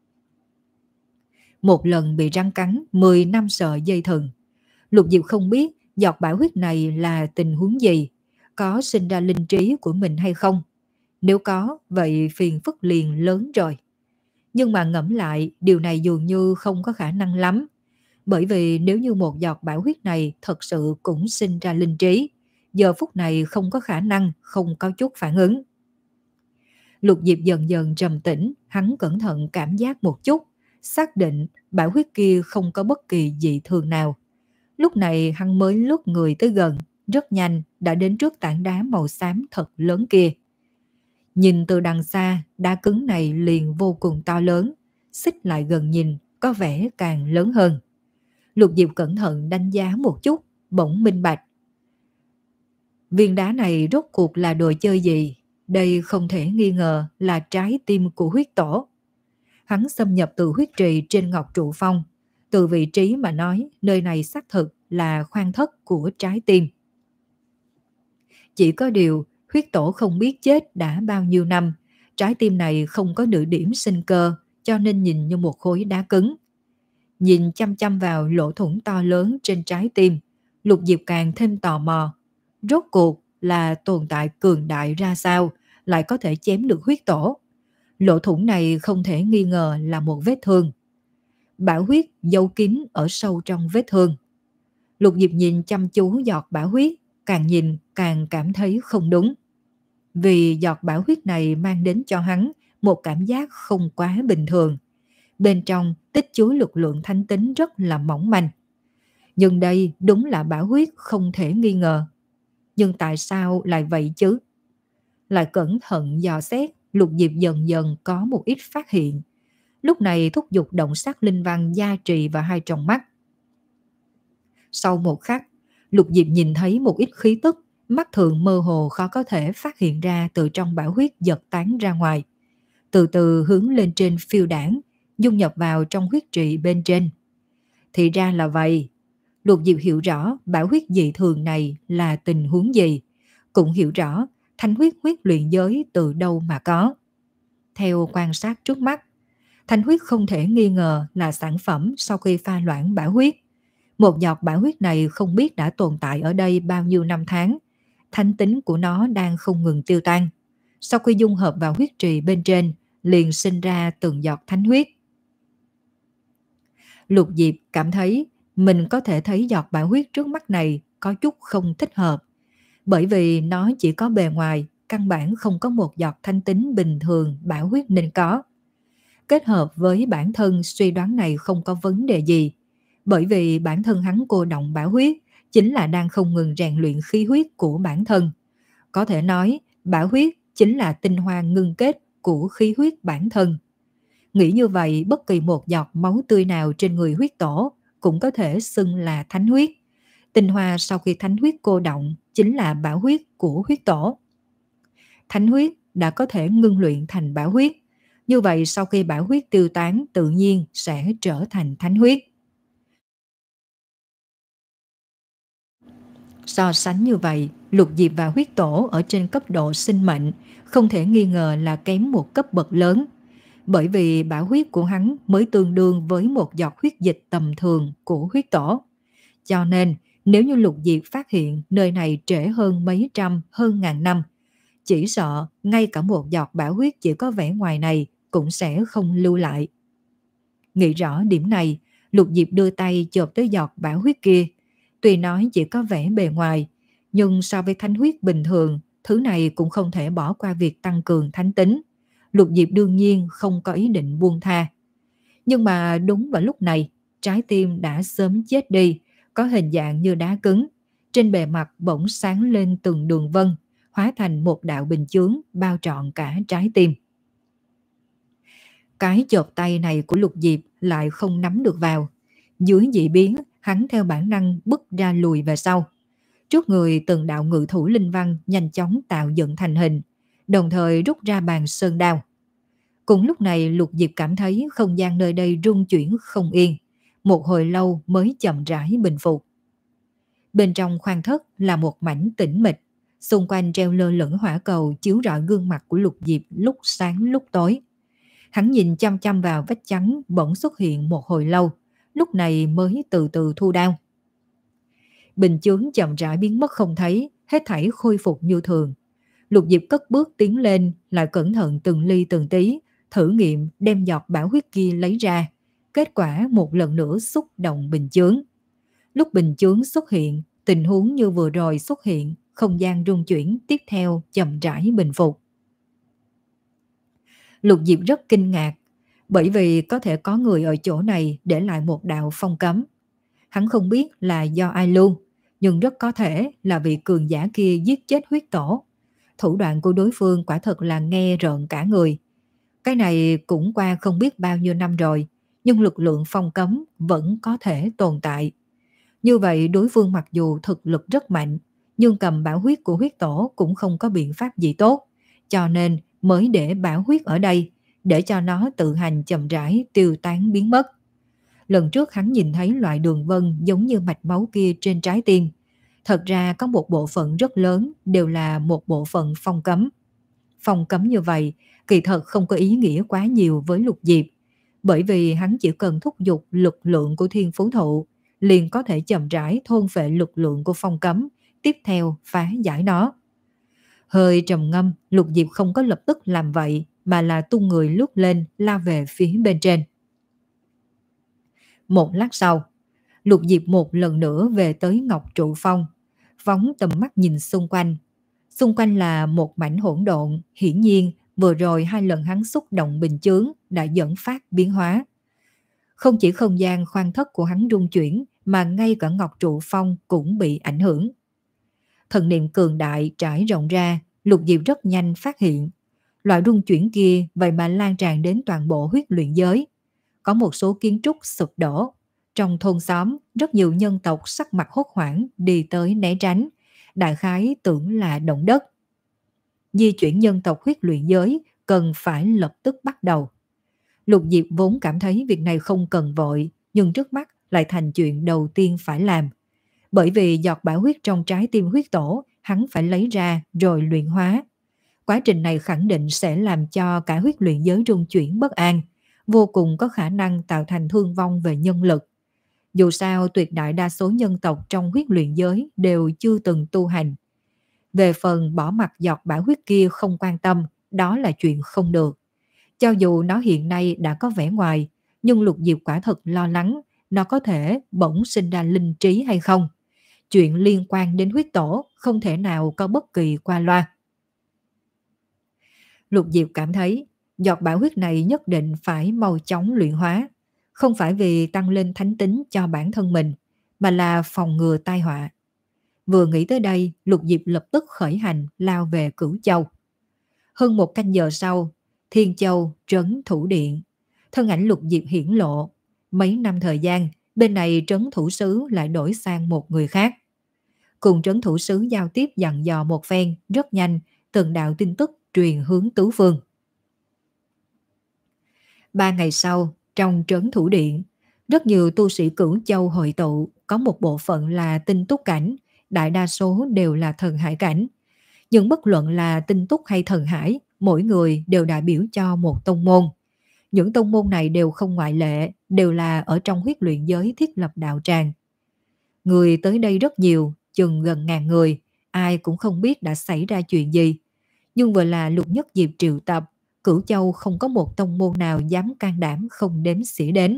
Một lần bị rắn cắn, mười năm sợi dây thừng. Lục Diệp không biết giọt bảo huyết này là tình huống gì, có sinh ra linh trí của mình hay không. Nếu có, vậy phiền phức liền lớn rồi. Nhưng mà ngẫm lại, điều này dường như không có khả năng lắm. Bởi vì nếu như một giọt bảo huyết này thật sự cũng sinh ra linh trí, giờ phút này không có khả năng, không có chút phản ứng. Lục Diệp dần dần trầm tĩnh, hắn cẩn thận cảm giác một chút, xác định bảo huyết kia không có bất kỳ dị thường nào. Lúc này hắn mới lướt người tới gần, rất nhanh đã đến trước tảng đá màu xám thật lớn kia. Nhìn từ đằng xa, đá cứng này liền vô cùng to lớn, xích lại gần nhìn, có vẻ càng lớn hơn. Lục Diệp cẩn thận đánh giá một chút, bỗng minh bạch. Viên đá này rốt cuộc là đồ chơi gì? Đây không thể nghi ngờ là trái tim của huyết tổ. Hắn xâm nhập từ huyết trì trên Ngọc Trụ Phong. Từ vị trí mà nói, nơi này xác thực là khoang thất của trái tim. Chỉ có điều, huyết tổ không biết chết đã bao nhiêu năm. Trái tim này không có nửa điểm sinh cơ, cho nên nhìn như một khối đá cứng. Nhìn chăm chăm vào lỗ thủng to lớn trên trái tim, Lục Diệp càng thêm tò mò. Rốt cuộc là tồn tại cường đại ra sao, lại có thể chém được huyết tổ. Lỗ thủng này không thể nghi ngờ là một vết thương. Bảo huyết giấu kín ở sâu trong vết thương. Lục Diệp nhìn chăm chú giọt bảo huyết, càng nhìn càng cảm thấy không đúng. Vì giọt bảo huyết này mang đến cho hắn một cảm giác không quá bình thường. Bên trong tích chứa lực lượng thánh tính rất là mỏng manh. Nhưng đây đúng là bảo huyết không thể nghi ngờ. Nhưng tại sao lại vậy chứ? Lại cẩn thận dò xét, Lục Diệp dần dần có một ít phát hiện. Lúc này thúc giục động sắc linh văn gia trì vào hai tròng mắt. Sau một khắc, Lục Diệp nhìn thấy một ít khí tức, mắt thường mơ hồ khó có thể phát hiện ra từ trong bảo huyết giật tán ra ngoài. Từ từ hướng lên trên phiêu đảng, dung nhập vào trong huyết trì bên trên. Thì ra là vậy. Lục Diệp hiểu rõ bảo huyết dị thường này là tình huống gì, cũng hiểu rõ thanh huyết huyết luyện giới từ đâu mà có. Theo quan sát trước mắt, thanh huyết không thể nghi ngờ là sản phẩm sau khi pha loãng bảo huyết. Một giọt bảo huyết này không biết đã tồn tại ở đây bao nhiêu năm tháng. Thánh tính của nó đang không ngừng tiêu tan. Sau khi dung hợp vào huyết trì bên trên, liền sinh ra từng giọt thánh huyết. Lục Diệp cảm thấy mình có thể thấy giọt bảo huyết trước mắt này có chút không thích hợp. Bởi vì nó chỉ có bề ngoài, căn bản không có một giọt thanh tính bình thường bảo huyết nên có. Kết hợp với bản thân suy đoán này không có vấn đề gì. Bởi vì bản thân hắn cô động bảo huyết chính là đang không ngừng rèn luyện khí huyết của bản thân. Có thể nói bảo huyết chính là tinh hoa ngưng kết của khí huyết bản thân. Nghĩ như vậy, bất kỳ một giọt máu tươi nào trên người huyết tổ cũng có thể xưng là thánh huyết. Tinh hoa sau khi thánh huyết cô động chính là bảo huyết của huyết tổ. Thánh huyết đã có thể ngưng luyện thành bảo huyết. Như vậy sau khi bảo huyết tiêu tán tự nhiên sẽ trở thành thánh huyết. So sánh như vậy, Lục Diệp và huyết tổ ở trên cấp độ sinh mệnh không thể nghi ngờ là kém một cấp bậc lớn. Bởi vì bảo huyết của hắn mới tương đương với một giọt huyết dịch tầm thường của huyết tổ. Cho nên nếu như Lục Diệp phát hiện nơi này trễ hơn mấy trăm, hơn ngàn năm, chỉ sợ ngay cả một giọt bảo huyết chỉ có vẻ ngoài này cũng sẽ không lưu lại. Nghĩ rõ điểm này, Lục Diệp đưa tay chộp tới giọt bảo huyết kia. Tuy nói chỉ có vẻ bề ngoài, nhưng so với thánh huyết bình thường, thứ này cũng không thể bỏ qua việc tăng cường thánh tính. Lục Diệp đương nhiên không có ý định buông tha. Nhưng mà đúng vào lúc này, trái tim đã sớm chết đi, có hình dạng như đá cứng. Trên bề mặt bỗng sáng lên từng đường vân, hóa thành một đạo bình chướng bao trọn cả trái tim. Cái chộp tay này của Lục Diệp lại không nắm được vào. Dưới dị biến, hắn theo bản năng bứt ra lùi về sau. Trước người từng đạo ngự thủ linh văn nhanh chóng tạo dựng thành hình, đồng thời rút ra bàn sơn đao. Cùng lúc này Lục Diệp cảm thấy không gian nơi đây rung chuyển không yên, một hồi lâu mới chậm rãi bình phục. Bên trong khoang thất là một mảnh tĩnh mịch, xung quanh treo lơ lửng hỏa cầu chiếu rọi gương mặt của Lục Diệp lúc sáng lúc tối. Hắn nhìn chăm chăm vào vách trắng bỗng xuất hiện một hồi lâu, lúc này mới từ từ thu đao. Bình chướng chậm rãi biến mất không thấy, hết thảy khôi phục như thường. Lục Diệp cất bước tiến lên, lại cẩn thận từng ly từng tí, thử nghiệm đem giọt bảo huyết kia lấy ra. Kết quả một lần nữa xúc động bình chướng. Lúc bình chướng xuất hiện, tình huống như vừa rồi xuất hiện, không gian rung chuyển tiếp theo chậm rãi bình phục. Lục Diệp rất kinh ngạc, bởi vì có thể có người ở chỗ này để lại một đạo phong cấm. Hắn không biết là do ai lưu, nhưng rất có thể là vị cường giả kia giết chết huyết tổ. Thủ đoạn của đối phương quả thật là nghe rợn cả người. Cái này cũng qua không biết bao nhiêu năm rồi, nhưng lực lượng phong cấm vẫn có thể tồn tại. Như vậy đối phương mặc dù thực lực rất mạnh, nhưng cầm bảo huyết của huyết tổ cũng không có biện pháp gì tốt, cho nên mới để bảo huyết ở đây, để cho nó tự hành chậm rãi tiêu tán biến mất. Lần trước hắn nhìn thấy loại đường vân giống như mạch máu kia trên trái tim. Thật ra có một bộ phận rất lớn đều là một bộ phận phong cấm. Phong cấm như vậy, kỳ thật không có ý nghĩa quá nhiều với Lục Diệp, bởi vì hắn chỉ cần thúc giục lực lượng của thiên phú thụ, liền có thể chậm rãi thôn phệ lực lượng của phong cấm, tiếp theo phá giải nó. Hơi trầm ngâm, Lục Diệp không có lập tức làm vậy, mà là tung người lướt lên, lao về phía bên trên. Một lát sau, Lục Diệp một lần nữa về tới Ngọc Trụ Phong, phóng tầm mắt nhìn xung quanh. Xung quanh là một mảnh hỗn độn, hiển nhiên vừa rồi hai lần hắn xúc động bình chướng đã dẫn phát biến hóa. Không chỉ không gian khoang thất của hắn rung chuyển, mà ngay cả Ngọc Trụ Phong cũng bị ảnh hưởng. Thần niệm cường đại trải rộng ra, Lục Diệp rất nhanh phát hiện. Loại rung chuyển kia vậy mà lan tràn đến toàn bộ huyết luyện giới. Có một số kiến trúc sụp đổ. Trong thôn xóm, rất nhiều nhân tộc sắc mặt hốt hoảng đi tới né tránh, đại khái tưởng là động đất. Di chuyển nhân tộc huyết luyện giới cần phải lập tức bắt đầu. Lục Diệp vốn cảm thấy việc này không cần vội, nhưng trước mắt lại thành chuyện đầu tiên phải làm. Bởi vì giọt bảo huyết trong trái tim huyết tổ, hắn phải lấy ra rồi luyện hóa. Quá trình này khẳng định sẽ làm cho cả huyết luyện giới rung chuyển bất an, vô cùng có khả năng tạo thành thương vong về nhân lực. Dù sao tuyệt đại đa số nhân tộc trong huyết luyện giới đều chưa từng tu hành. Về phần bỏ mặt giọt bảo huyết kia không quan tâm, đó là chuyện không được. Cho dù nó hiện nay đã có vẻ ngoài, nhưng Lục Diệp quả thật lo lắng nó có thể bỗng sinh ra linh trí hay không. Chuyện liên quan đến huyết tổ không thể nào có bất kỳ qua loa. Lục Diệp cảm thấy giọt bảo huyết này nhất định phải mau chóng luyện hóa, không phải vì tăng lên thánh tính cho bản thân mình, mà là phòng ngừa tai họa. Vừa nghĩ tới đây, Lục Diệp lập tức khởi hành lao về Cửu Châu. Hơn một canh giờ sau, Thiên Châu trấn thủ điện, thân ảnh Lục Diệp hiển lộ. Mấy năm thời gian, bên này trấn thủ sứ lại đổi sang một người khác. Cùng trấn thủ sứ giao tiếp dặn dò một phen, rất nhanh, từng đạo tin tức truyền hướng tứ phương. Ba ngày sau, trong trấn thủ điện, rất nhiều tu sĩ Cửu Châu hội tụ, có một bộ phận là tinh túc cảnh, đại đa số đều là thần hải cảnh. Nhưng bất luận là tinh túc hay thần hải, mỗi người đều đại biểu cho một tông môn. Những tông môn này đều không ngoại lệ, đều là ở trong huyết luyện giới thiết lập đạo tràng. Người tới đây rất nhiều, chừng gần ngàn người, ai cũng không biết đã xảy ra chuyện gì. Nhưng vừa là Lục Nhất Diệp triệu tập, Cửu Châu không có một tông môn nào dám can đảm không đếm xỉa đến.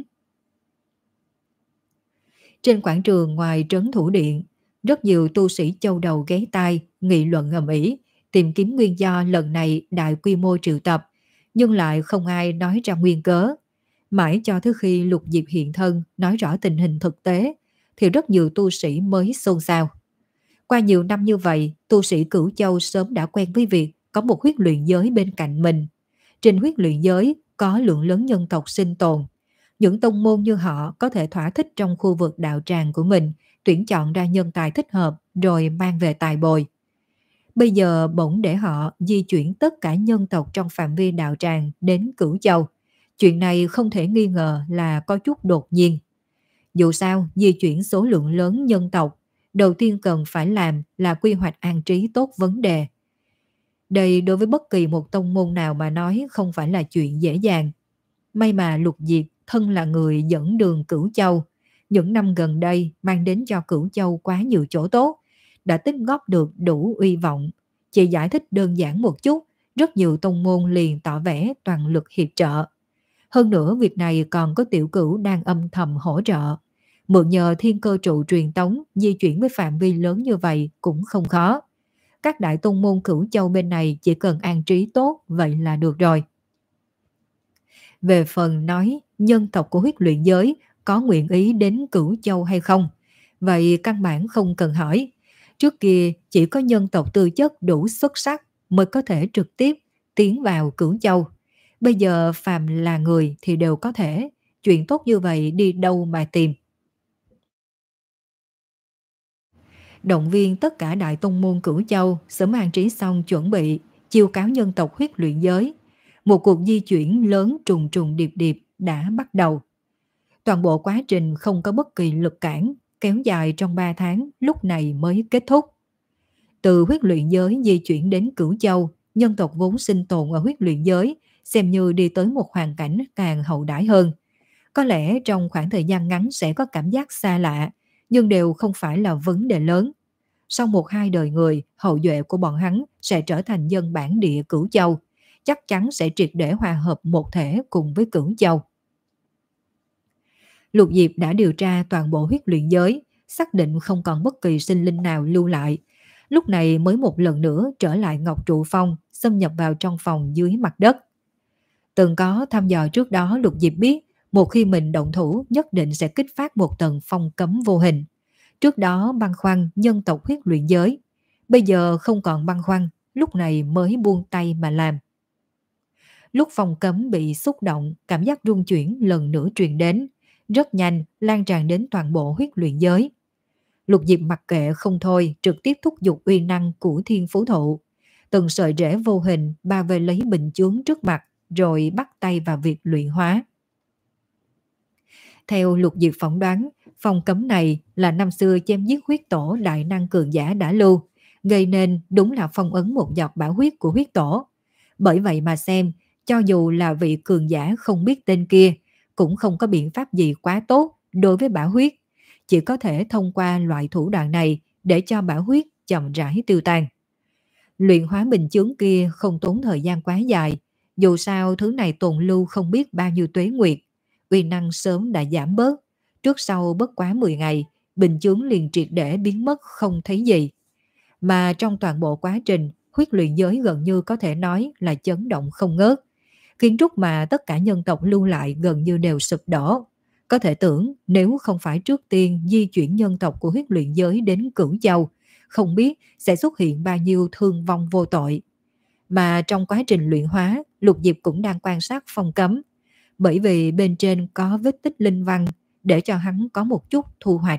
Trên quảng trường ngoài trấn thủ điện, rất nhiều tu sĩ châu đầu ghé tai, nghị luận ầm ĩ, tìm kiếm nguyên do lần này đại quy mô triệu tập, nhưng lại không ai nói ra nguyên cớ. Mãi cho tới khi Lục Diệp hiện thân nói rõ tình hình thực tế, thì rất nhiều tu sĩ mới xôn xao. Qua nhiều năm như vậy, tu sĩ Cửu Châu sớm đã quen với việc có một huyết luyện giới bên cạnh mình. Trên huyết luyện giới có lượng lớn nhân tộc sinh tồn. Những tông môn như họ có thể thỏa thích trong khu vực đạo tràng của mình, tuyển chọn ra nhân tài thích hợp rồi mang về tài bồi. Bây giờ bỗng để họ di chuyển tất cả nhân tộc trong phạm vi đạo tràng đến Cửu Châu. Chuyện này không thể nghi ngờ là có chút đột nhiên. Dù sao, di chuyển số lượng lớn nhân tộc, đầu tiên cần phải làm là quy hoạch an trí tốt vấn đề. Đây đối với bất kỳ một tông môn nào mà nói không phải là chuyện dễ dàng. May mà Lục Diệp thân là người dẫn đường Cửu Châu, những năm gần đây mang đến cho Cửu Châu quá nhiều chỗ tốt, đã tích góp được đủ uy vọng. Chỉ giải thích đơn giản một chút, rất nhiều tông môn liền tỏ vẻ toàn lực hiệp trợ. Hơn nữa việc này còn có Tiểu Cửu đang âm thầm hỗ trợ. Mượn nhờ thiên cơ trụ truyền tống di chuyển với phạm vi lớn như vậy cũng không khó. Các đại tông môn Cửu Châu bên này chỉ cần an trí tốt vậy là được rồi. Về phần nói nhân tộc của huyết luyện giới có nguyện ý đến Cửu Châu hay không, vậy căn bản không cần hỏi. Trước kia chỉ có nhân tộc tư chất đủ xuất sắc mới có thể trực tiếp tiến vào Cửu Châu. Bây giờ phàm là người thì đều có thể, chuyện tốt như vậy đi đâu mà tìm. Động viên tất cả đại tông môn Cửu Châu sớm an trí xong chuẩn bị chiêu cáo nhân tộc huyết luyện giới. Một cuộc di chuyển lớn trùng trùng điệp điệp đã bắt đầu. Toàn bộ quá trình không có bất kỳ lực cản, kéo dài trong ba tháng lúc này mới kết thúc. Từ huyết luyện giới di chuyển đến Cửu Châu, nhân tộc vốn sinh tồn ở huyết luyện giới xem như đi tới một hoàn cảnh càng hậu đãi hơn. Có lẽ trong khoảng thời gian ngắn sẽ có cảm giác xa lạ, nhưng đều không phải là vấn đề lớn. Sau một hai đời người, hậu duệ của bọn hắn sẽ trở thành dân bản địa Cửu Châu, chắc chắn sẽ triệt để hòa hợp một thể cùng với Cửu Châu. Lục Diệp đã điều tra toàn bộ huyết luyện giới, xác định không còn bất kỳ sinh linh nào lưu lại. Lúc này mới một lần nữa trở lại Ngọc Trụ Phong, xâm nhập vào trong phòng dưới mặt đất. Từng có thăm dò trước đó, Lục Diệp biết một khi mình động thủ nhất định sẽ kích phát một tầng phong cấm vô hình. Trước đó băn khoăn nhân tộc huyết luyện giới, bây giờ không còn băn khoăn, lúc này mới buông tay mà làm. Lúc phong cấm bị xúc động, cảm giác rung chuyển lần nữa truyền đến, rất nhanh lan tràn đến toàn bộ huyết luyện giới. Lục Diệp mặc kệ không thôi, trực tiếp thúc giục uy năng của thiên phú thụ. Từng sợi rễ vô hình bao vây lấy bình chướng trước mặt, rồi bắt tay vào việc luyện hóa. Theo Lục Diệp phỏng đoán, phong cấm này là năm xưa chém giết huyết tổ đại năng cường giả đã lưu, gây nên đúng là phong ấn một giọt bảo huyết của huyết tổ. Bởi vậy mà xem, cho dù là vị cường giả không biết tên kia, cũng không có biện pháp gì quá tốt đối với bảo huyết, chỉ có thể thông qua loại thủ đoạn này để cho bảo huyết chậm rãi tiêu tan. Luyện hóa bình chướng kia không tốn thời gian quá dài, dù sao thứ này tồn lưu không biết bao nhiêu tuế nguyệt, uy năng sớm đã giảm bớt, trước sau bất quá mười ngày, bình chướng liền triệt để biến mất không thấy gì. Mà trong toàn bộ quá trình, huyết luyện giới gần như có thể nói là chấn động không ngớt. Kiến trúc mà tất cả nhân tộc lưu lại gần như đều sụp đổ. Có thể tưởng nếu không phải trước tiên di chuyển nhân tộc của huyết luyện giới đến Cửu Châu, không biết sẽ xuất hiện bao nhiêu thương vong vô tội. Mà trong quá trình luyện hóa, Lục Diệp cũng đang quan sát phong cấm, bởi vì bên trên có vết tích linh văn để cho hắn có một chút thu hoạch.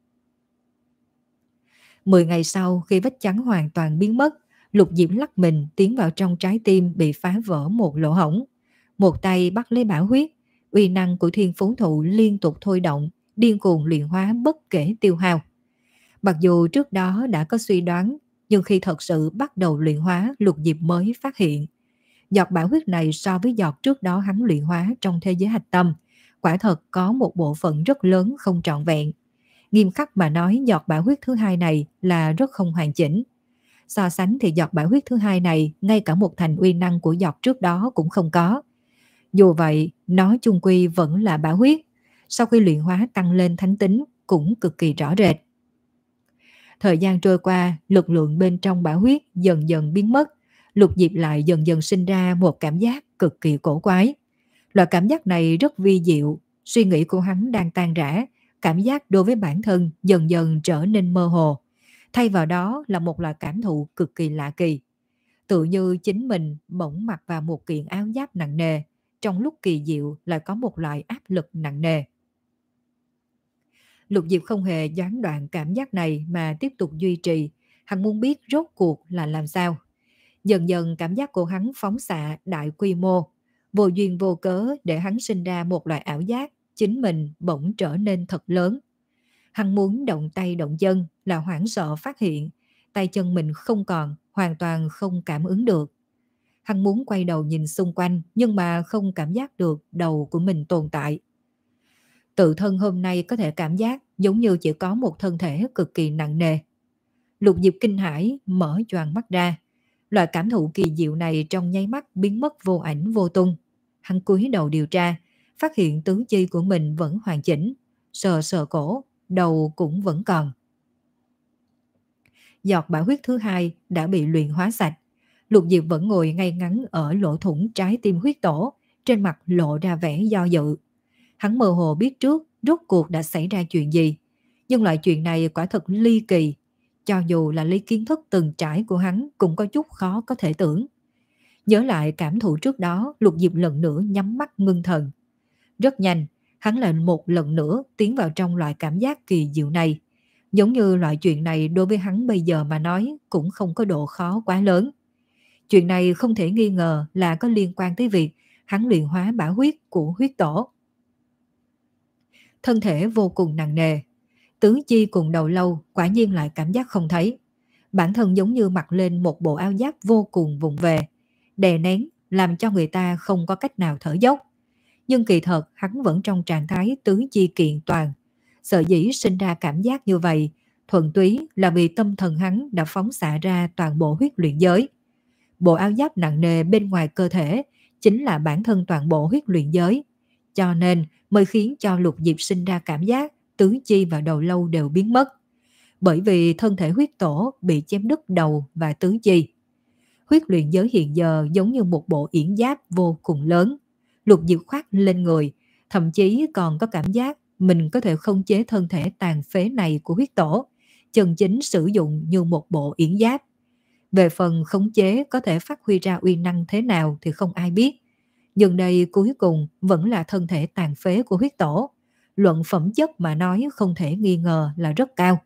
Mười ngày sau khi vết chắn hoàn toàn biến mất, Lục Diệp lắc mình tiến vào trong trái tim bị phá vỡ một lỗ hổng. Một tay bắt lấy bảo huyết, uy năng của thiên phú thụ liên tục thôi động, điên cuồng luyện hóa bất kể tiêu hao. Mặc dù trước đó đã có suy đoán, nhưng khi thật sự bắt đầu luyện hóa, Lục Diệp mới phát hiện. Giọt bảo huyết này so với giọt trước đó hắn luyện hóa trong thế giới hạch tâm, quả thật có một bộ phận rất lớn không trọn vẹn. Nghiêm khắc mà nói, giọt bảo huyết thứ hai này là rất không hoàn chỉnh. So sánh thì giọt bảo huyết thứ hai này ngay cả một thành uy năng của giọt trước đó cũng không có. Dù vậy, nó chung quy vẫn là bảo huyết. Sau khi luyện hóa tăng lên thánh tính cũng cực kỳ rõ rệt. Thời gian trôi qua, lực lượng bên trong bảo huyết dần dần biến mất. Lục Diệp lại dần dần sinh ra một cảm giác cực kỳ cổ quái. Loại cảm giác này rất vi diệu, suy nghĩ của hắn đang tan rã, cảm giác đối với bản thân dần dần trở nên mơ hồ. Thay vào đó là một loại cảm thụ cực kỳ lạ kỳ. Tự như chính mình bỗng mặc vào một kiện áo giáp nặng nề, trong lúc kỳ diệu lại có một loại áp lực nặng nề. Lục Diệp không hề gián đoạn cảm giác này mà tiếp tục duy trì, hắn muốn biết rốt cuộc là làm sao. Dần dần cảm giác của hắn phóng xạ đại quy mô, vô duyên vô cớ để hắn sinh ra một loại ảo giác, chính mình bỗng trở nên thật lớn. Hắn muốn động tay động chân là hoảng sợ phát hiện, tay chân mình không còn, hoàn toàn không cảm ứng được. Hắn muốn quay đầu nhìn xung quanh nhưng mà không cảm giác được đầu của mình tồn tại. Tự thân hôm nay có thể cảm giác giống như chỉ có một thân thể cực kỳ nặng nề. Lục Diệp kinh hãi mở choàng mắt ra. Loại cảm thụ kỳ diệu này trong nháy mắt biến mất vô ảnh vô tung. Hắn cúi đầu điều tra, phát hiện tứ chi của mình vẫn hoàn chỉnh, sờ sờ cổ, đầu cũng vẫn còn. Giọt bảo huyết thứ hai đã bị luyện hóa sạch. Lục Diệp vẫn ngồi ngay ngắn ở lỗ thủng trái tim huyết tổ, trên mặt lộ ra vẻ do dự. Hắn mơ hồ biết trước rốt cuộc đã xảy ra chuyện gì, nhưng loại chuyện này quả thật ly kỳ. Cho dù là lấy kiến thức từng trải của hắn cũng có chút khó có thể tưởng. Nhớ lại cảm thụ trước đó, Lục Diệp lần nữa nhắm mắt ngưng thần. Rất nhanh, hắn lại một lần nữa tiến vào trong loại cảm giác kỳ diệu này. Giống như loại chuyện này đối với hắn bây giờ mà nói cũng không có độ khó quá lớn. Chuyện này không thể nghi ngờ là có liên quan tới việc hắn luyện hóa bảo huyết của huyết tổ. Thân thể vô cùng nặng nề, tứ chi cùng đầu lâu quả nhiên lại cảm giác không thấy. Bản thân giống như mặc lên một bộ áo giáp vô cùng vụng về, đè nén làm cho người ta không có cách nào thở dốc. Nhưng kỳ thật hắn vẫn trong trạng thái tứ chi kiện toàn. Sở dĩ sinh ra cảm giác như vậy thuần túy là vì tâm thần hắn đã phóng xạ ra toàn bộ huyết luyện giới. Bộ áo giáp nặng nề bên ngoài cơ thể chính là bản thân toàn bộ huyết luyện giới, cho nên mới khiến cho Lục Diệp sinh ra cảm giác tứ chi và đầu lâu đều biến mất. Bởi vì thân thể huyết tổ bị chém đứt đầu và tứ chi. Huyết luyện giới hiện giờ giống như một bộ yển giáp vô cùng lớn. Lục Diệp khoác lên người, thậm chí còn có cảm giác mình có thể khống chế thân thể tàn phế này của huyết tổ, chân chính sử dụng như một bộ yển giáp. Về phần khống chế có thể phát huy ra uy năng thế nào thì không ai biết. Nhưng đây cuối cùng vẫn là thân thể tàn phế của huyết tổ. Luận phẩm chất mà nói không thể nghi ngờ là rất cao.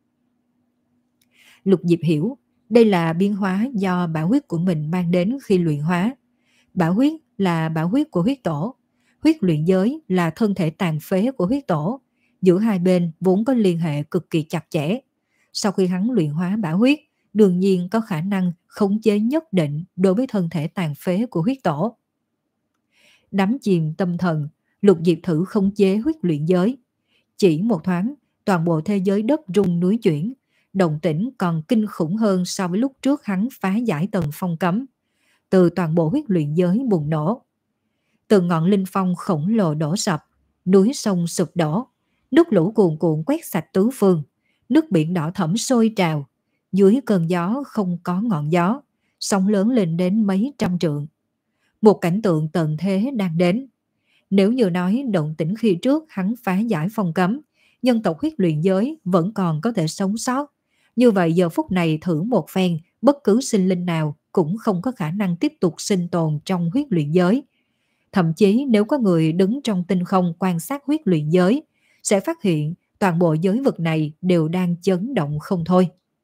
Lục Diệp hiểu, đây là biến hóa do bảo huyết của mình mang đến khi luyện hóa. Bảo huyết là bảo huyết của huyết tổ, huyết luyện giới là thân thể tàn phế của huyết tổ. Giữa hai bên vốn có liên hệ cực kỳ chặt chẽ. Sau khi hắn luyện hóa bảo huyết, đương nhiên có khả năng khống chế nhất định đối với thân thể tàn phế của huyết tổ. Đắm chìm tâm thần, Lục Diệp thử khống chế huyết luyện giới. Chỉ một thoáng, toàn bộ thế giới đất rung núi chuyển, động tĩnh còn kinh khủng hơn so với lúc trước hắn phá giải tầng phong cấm. Từ toàn bộ huyết luyện giới bùng nổ. Từ ngọn linh phong khổng lồ đổ sập, núi sông sụp đổ, nước lũ cuồn cuộn quét sạch tứ phương, nước biển đỏ thẫm sôi trào. Dưới cơn gió không có ngọn gió, sóng lớn lên đến mấy trăm trượng. Một cảnh tượng tận thế đang đến. Nếu như nói động tĩnh khi trước hắn phá giải phong cấm, dân tộc huyết luyện giới vẫn còn có thể sống sót. Như vậy giờ phút này thử một phen, bất cứ sinh linh nào cũng không có khả năng tiếp tục sinh tồn trong huyết luyện giới. Thậm chí nếu có người đứng trong tinh không quan sát huyết luyện giới, sẽ phát hiện toàn bộ giới vực này đều đang chấn động không thôi.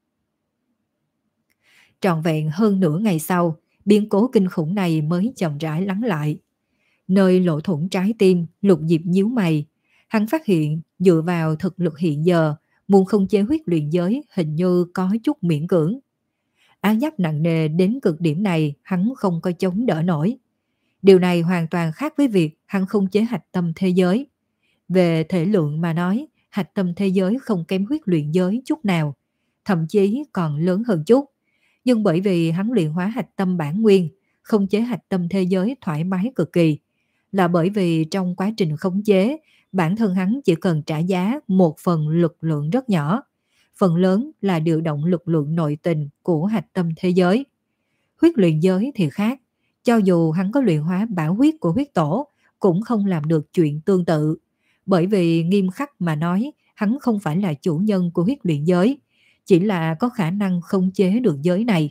Trọn vẹn hơn nửa ngày sau, biến cố kinh khủng này mới chậm rãi lắng lại. Nơi lỗ thủng trái tim, Lục Diệp nhíu mày. Hắn phát hiện dựa vào thực lực hiện giờ, muốn không chế huyết luyện giới hình như có chút miễn cưỡng. Áo giáp nặng nề đến cực điểm này hắn không có chống đỡ nổi. Điều này hoàn toàn khác với việc hắn không chế hạch tâm thế giới. Về thể lượng mà nói, hạch tâm thế giới không kém huyết luyện giới chút nào, thậm chí còn lớn hơn chút. Nhưng bởi vì hắn luyện hóa hạch tâm bản nguyên, khống chế hạch tâm thế giới thoải mái cực kỳ, là bởi vì trong quá trình khống chế, bản thân hắn chỉ cần trả giá một phần lực lượng rất nhỏ, phần lớn là điều động lực lượng nội tình của hạch tâm thế giới. Huyết luyện giới thì khác, cho dù hắn có luyện hóa bảo huyết của huyết tổ, cũng không làm được chuyện tương tự, bởi vì nghiêm khắc mà nói, hắn không phải là chủ nhân của huyết luyện giới, chỉ là có khả năng khống chế được giới này.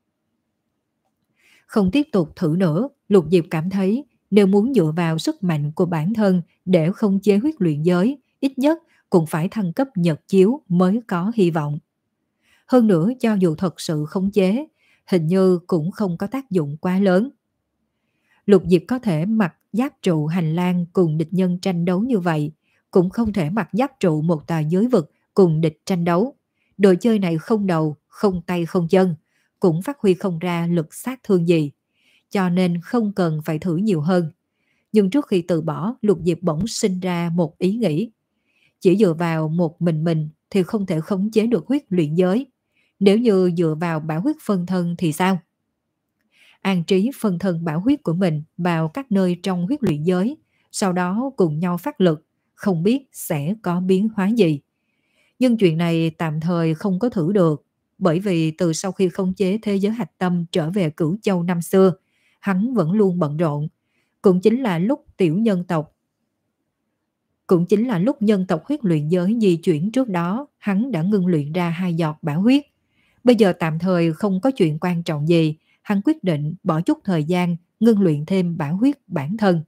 Không tiếp tục thử nữa, Lục Diệp cảm thấy nếu muốn dựa vào sức mạnh của bản thân để khống chế huyết luyện giới, ít nhất cũng phải thăng cấp nhật chiếu mới có hy vọng. Hơn nữa, cho dù thật sự khống chế, hình như cũng không có tác dụng quá lớn. Lục Diệp có thể mặc giáp trụ hành lang cùng địch nhân tranh đấu như vậy, cũng không thể mặc giáp trụ một tòa giới vực cùng địch tranh đấu. Đồ chơi này không đầu, không tay, không chân, cũng phát huy không ra lực sát thương gì, cho nên không cần phải thử nhiều hơn. Nhưng trước khi từ bỏ, Lục Diệp bỗng sinh ra một ý nghĩ. Chỉ dựa vào một mình mình thì không thể khống chế được huyết luyện giới. Nếu như dựa vào bảo huyết phân thân thì sao? An trí phân thân bảo huyết của mình vào các nơi trong huyết luyện giới, sau đó cùng nhau phát lực, không biết sẽ có biến hóa gì. Nhưng chuyện này tạm thời không có thử được, bởi vì từ sau khi khống chế thế giới hạch tâm trở về Cửu Châu năm xưa, hắn vẫn luôn bận rộn. Cũng chính là lúc tiểu nhân tộc Cũng chính là lúc nhân tộc huyết luyện giới di chuyển trước đó, hắn đã ngưng luyện ra hai giọt bảo huyết. Bây giờ tạm thời không có chuyện quan trọng gì, hắn quyết định bỏ chút thời gian ngưng luyện thêm bảo huyết bản thân.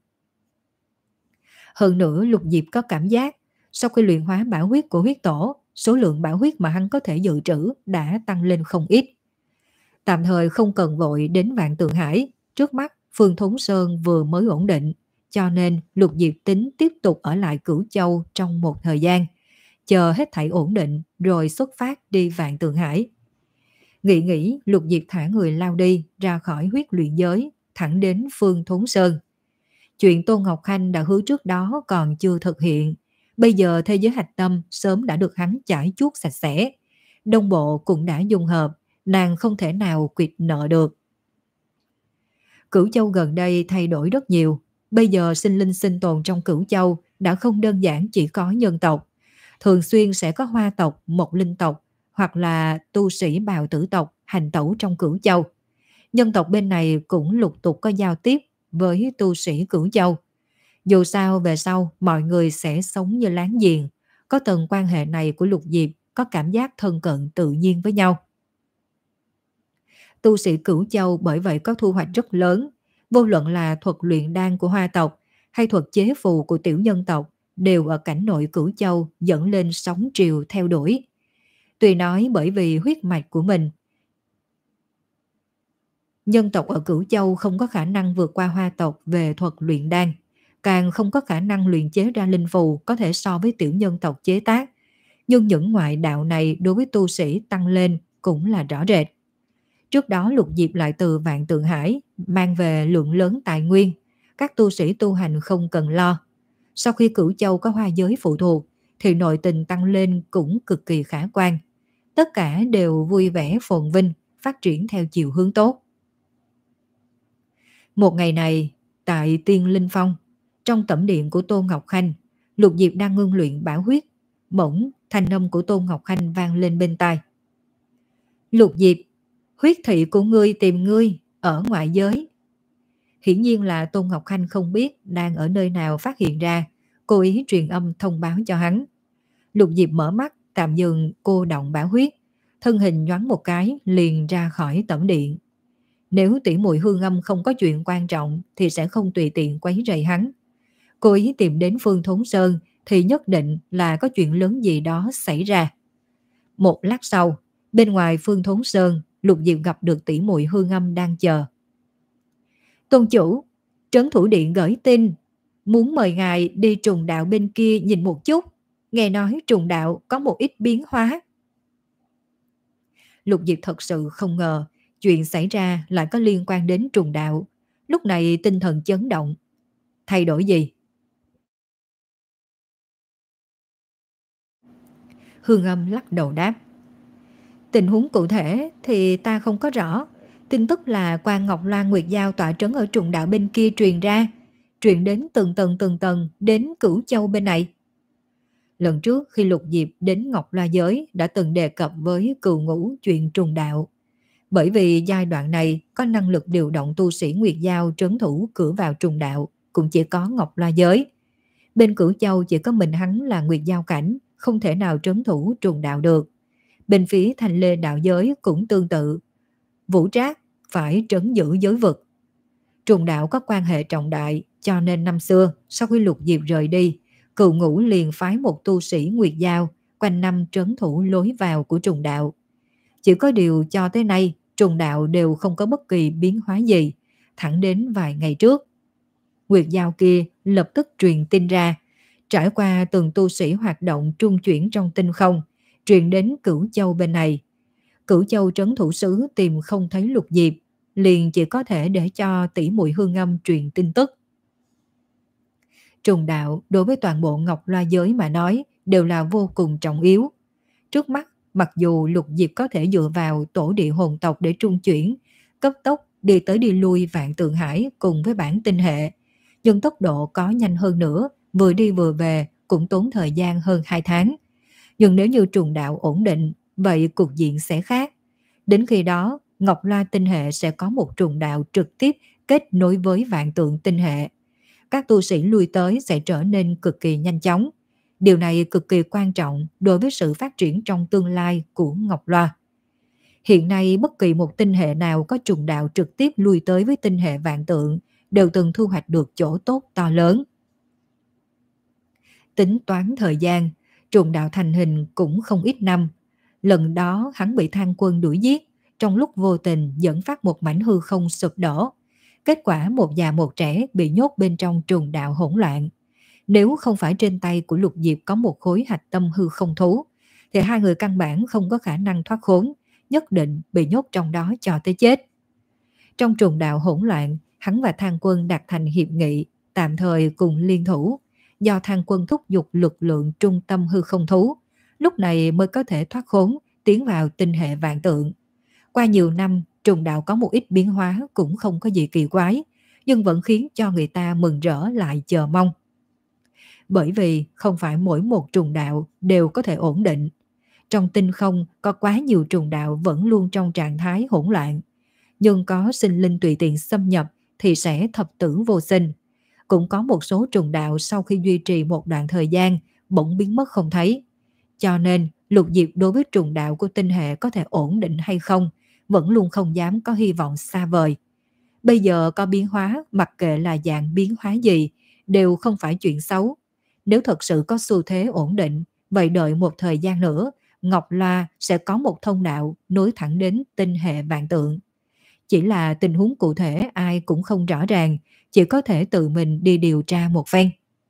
Hơn nữa, Lục Diệp có cảm giác, sau khi luyện hóa bảo huyết của huyết tổ, số lượng bảo huyết mà hắn có thể dự trữ đã tăng lên không ít. Tạm thời không cần vội đến Vạn Tượng Hải, trước mắt Phương Thốn Sơn vừa mới ổn định, cho nên Lục Diệp tính tiếp tục ở lại Cửu Châu trong một thời gian, chờ hết thảy ổn định rồi xuất phát đi Vạn Tượng Hải. Nghĩ nghĩ, Lục Diệp thả người lao đi ra khỏi huyết luyện giới, thẳng đến Phương Thốn Sơn. Chuyện Tôn Ngọc Khanh đã hứa trước đó còn chưa thực hiện, bây giờ thế giới hạch tâm sớm đã được hắn chải chuốt sạch sẽ, Đông Bộ cũng đã dung hợp, nàng không thể nào quyệt nợ được. Cửu Châu gần đây thay đổi rất nhiều, bây giờ sinh linh sinh tồn trong Cửu Châu đã không đơn giản chỉ có nhân tộc, thường xuyên sẽ có hoa tộc, mộc linh tộc hoặc là tu sĩ bào tử tộc hành tẩu trong Cửu Châu. Nhân tộc bên này cũng lục tục có giao tiếp với tu sĩ Cửu Châu. Dù sao về sau mọi người sẽ sống như láng giềng, có tầng quan hệ này của Lục Diệp có cảm giác thân cận tự nhiên với nhau. Tu sĩ Cửu Châu bởi vậy có thu hoạch rất lớn, vô luận là thuật luyện đan của hoa tộc hay thuật chế phù của tiểu nhân tộc đều ở cảnh nội Cửu Châu dẫn lên sóng triều theo đuổi. Tuy nói bởi vì huyết mạch của mình, nhân tộc ở Cửu Châu không có khả năng vượt qua hoa tộc về thuật luyện đan, càng không có khả năng luyện chế ra linh phù có thể so với tiểu nhân tộc chế tác, nhưng những ngoại đạo này đối với tu sĩ tăng lên cũng là rõ rệt. Trước đó Lục Diệp lại từ Vạn Tượng Hải mang về lượng lớn tài nguyên, các tu sĩ tu hành không cần lo. Sau khi Cửu Châu có hoa giới phụ thuộc thì nội tình tăng lên cũng cực kỳ khả quan. Tất cả đều vui vẻ phồn vinh, phát triển theo chiều hướng tốt. Một ngày này, tại Tiên Linh Phong, trong tẩm điện của Tôn Ngọc Khanh, Lục Diệp đang ngưng luyện bảo huyết, bỗng thanh âm của Tôn Ngọc Khanh vang lên bên tai. Lục Diệp, huyết thị của ngươi tìm ngươi ở ngoại giới. Hiển nhiên là Tôn Ngọc Khanh không biết đang ở nơi nào phát hiện ra, cố ý truyền âm thông báo cho hắn. Lục Diệp mở mắt, tạm dừng cô động bảo huyết, thân hình nhoáng một cái liền ra khỏi tẩm điện. Nếu tỷ muội Hương Âm không có chuyện quan trọng thì sẽ không tùy tiện quấy rầy hắn. Cô ý tìm đến Phương Thốn Sơn thì nhất định là có chuyện lớn gì đó xảy ra. Một lát sau, bên ngoài Phương Thốn Sơn, Lục Diệp gặp được tỷ muội Hương Âm đang chờ. Tôn chủ, Trấn Thủ Điện gửi tin, muốn mời ngài đi trùng đạo bên kia nhìn một chút. Nghe nói trùng đạo có một ít biến hóa. Lục Diệp thật sự không ngờ chuyện xảy ra lại có liên quan đến trùng đạo. Lúc này tinh thần chấn động. Thay đổi gì? Hương Âm lắc đầu đáp. Tình huống cụ thể thì ta không có rõ. Tin tức là quan Ngọc Loan Nguyệt Giao tọa trấn ở trùng đạo bên kia truyền ra, truyền đến từng tầng từng tầng đến Cửu Châu bên này. Lần trước khi Lục Diệp đến Ngọc La Giới đã từng đề cập với Cừu Ngũ chuyện trùng đạo. Bởi vì giai đoạn này có năng lực điều động tu sĩ Nguyệt Giao trấn thủ cửa vào trùng đạo cũng chỉ có Ngọc La Giới. Bên Cửu Châu chỉ có mình hắn là Nguyệt Giao cảnh, không thể nào trấn thủ trùng đạo được. Bên phía Thanh Lê đạo giới cũng tương tự. Vũ Trác phải trấn giữ giới vực. Trùng đạo có quan hệ trọng đại, cho nên năm xưa sau khi Lục Diệp rời đi, Cừu Ngũ liền phái một tu sĩ Nguyệt Giao quanh năm trấn thủ lối vào của trùng đạo. Chỉ có điều cho tới nay trùng đạo đều không có bất kỳ biến hóa gì, thẳng đến vài ngày trước. Nguyệt Giao kia lập tức truyền tin ra, trải qua từng tu sĩ hoạt động trung chuyển trong tinh không, truyền đến Cửu Châu bên này. Cửu Châu trấn thủ sứ tìm không thấy Lục Diệp, liền chỉ có thể để cho tỷ muội Hương Âm truyền tin tức. Trùng đạo đối với toàn bộ Ngọc Loa giới mà nói đều là vô cùng trọng yếu. Trước mắt, mặc dù Lục Diệp có thể dựa vào tổ địa hồn tộc để trung chuyển, cấp tốc đi tới đi lui Vạn Tượng Hải cùng với bản tinh hệ, nhưng tốc độ có nhanh hơn nữa, vừa đi vừa về cũng tốn thời gian hơn hai tháng. Nhưng nếu như trùng đạo ổn định, vậy cục diện sẽ khác. Đến khi đó, Ngọc Loa tinh hệ sẽ có một trùng đạo trực tiếp kết nối với Vạn Tượng tinh hệ. Các tu sĩ lui tới sẽ trở nên cực kỳ nhanh chóng. Điều này cực kỳ quan trọng đối với sự phát triển trong tương lai của Ngọc Loa. Hiện nay bất kỳ một tinh hệ nào có trùng đạo trực tiếp lui tới với tinh hệ Vạn Tượng đều từng thu hoạch được chỗ tốt to lớn. Tính toán thời gian, trùng đạo thành hình cũng không ít năm. Lần đó hắn bị Thang Quân đuổi giết, trong lúc vô tình dẫn phát một mảnh hư không sụp đổ. Kết quả một già một trẻ bị nhốt bên trong trùng đạo hỗn loạn. Nếu không phải trên tay của Lục Diệp có một khối hạch tâm hư không thú, thì hai người căn bản không có khả năng thoát khốn, nhất định bị nhốt trong đó cho tới chết. Trong trùng đạo hỗn loạn, hắn và Thang Quân đạt thành hiệp nghị, tạm thời cùng liên thủ, do Thang Quân thúc giục lực lượng trung tâm hư không thú, lúc này mới có thể thoát khốn, tiến vào tinh hệ Vạn Tượng. Qua nhiều năm, trùng đạo có một ít biến hóa cũng không có gì kỳ quái, nhưng vẫn khiến cho người ta mừng rỡ lại chờ mong. Bởi vì không phải mỗi một trùng đạo đều có thể ổn định. Trong tinh không có quá nhiều trùng đạo vẫn luôn trong trạng thái hỗn loạn. Nhưng có sinh linh tùy tiện xâm nhập thì sẽ thập tử vô sinh. Cũng có một số trùng đạo sau khi duy trì một đoạn thời gian bỗng biến mất không thấy. Cho nên Lục Diệp đối với trùng đạo của tinh hệ có thể ổn định hay không vẫn luôn không dám có hy vọng xa vời. Bây giờ có biến hóa, mặc kệ là dạng biến hóa gì, đều không phải chuyện xấu. Nếu thật sự có xu thế ổn định, vậy đợi một thời gian nữa, Ngọc Loa sẽ có một thông đạo nối thẳng đến tinh hệ Vạn Tượng. Chỉ là tình huống cụ thể ai cũng không rõ ràng, chỉ có thể tự mình đi điều tra một phen.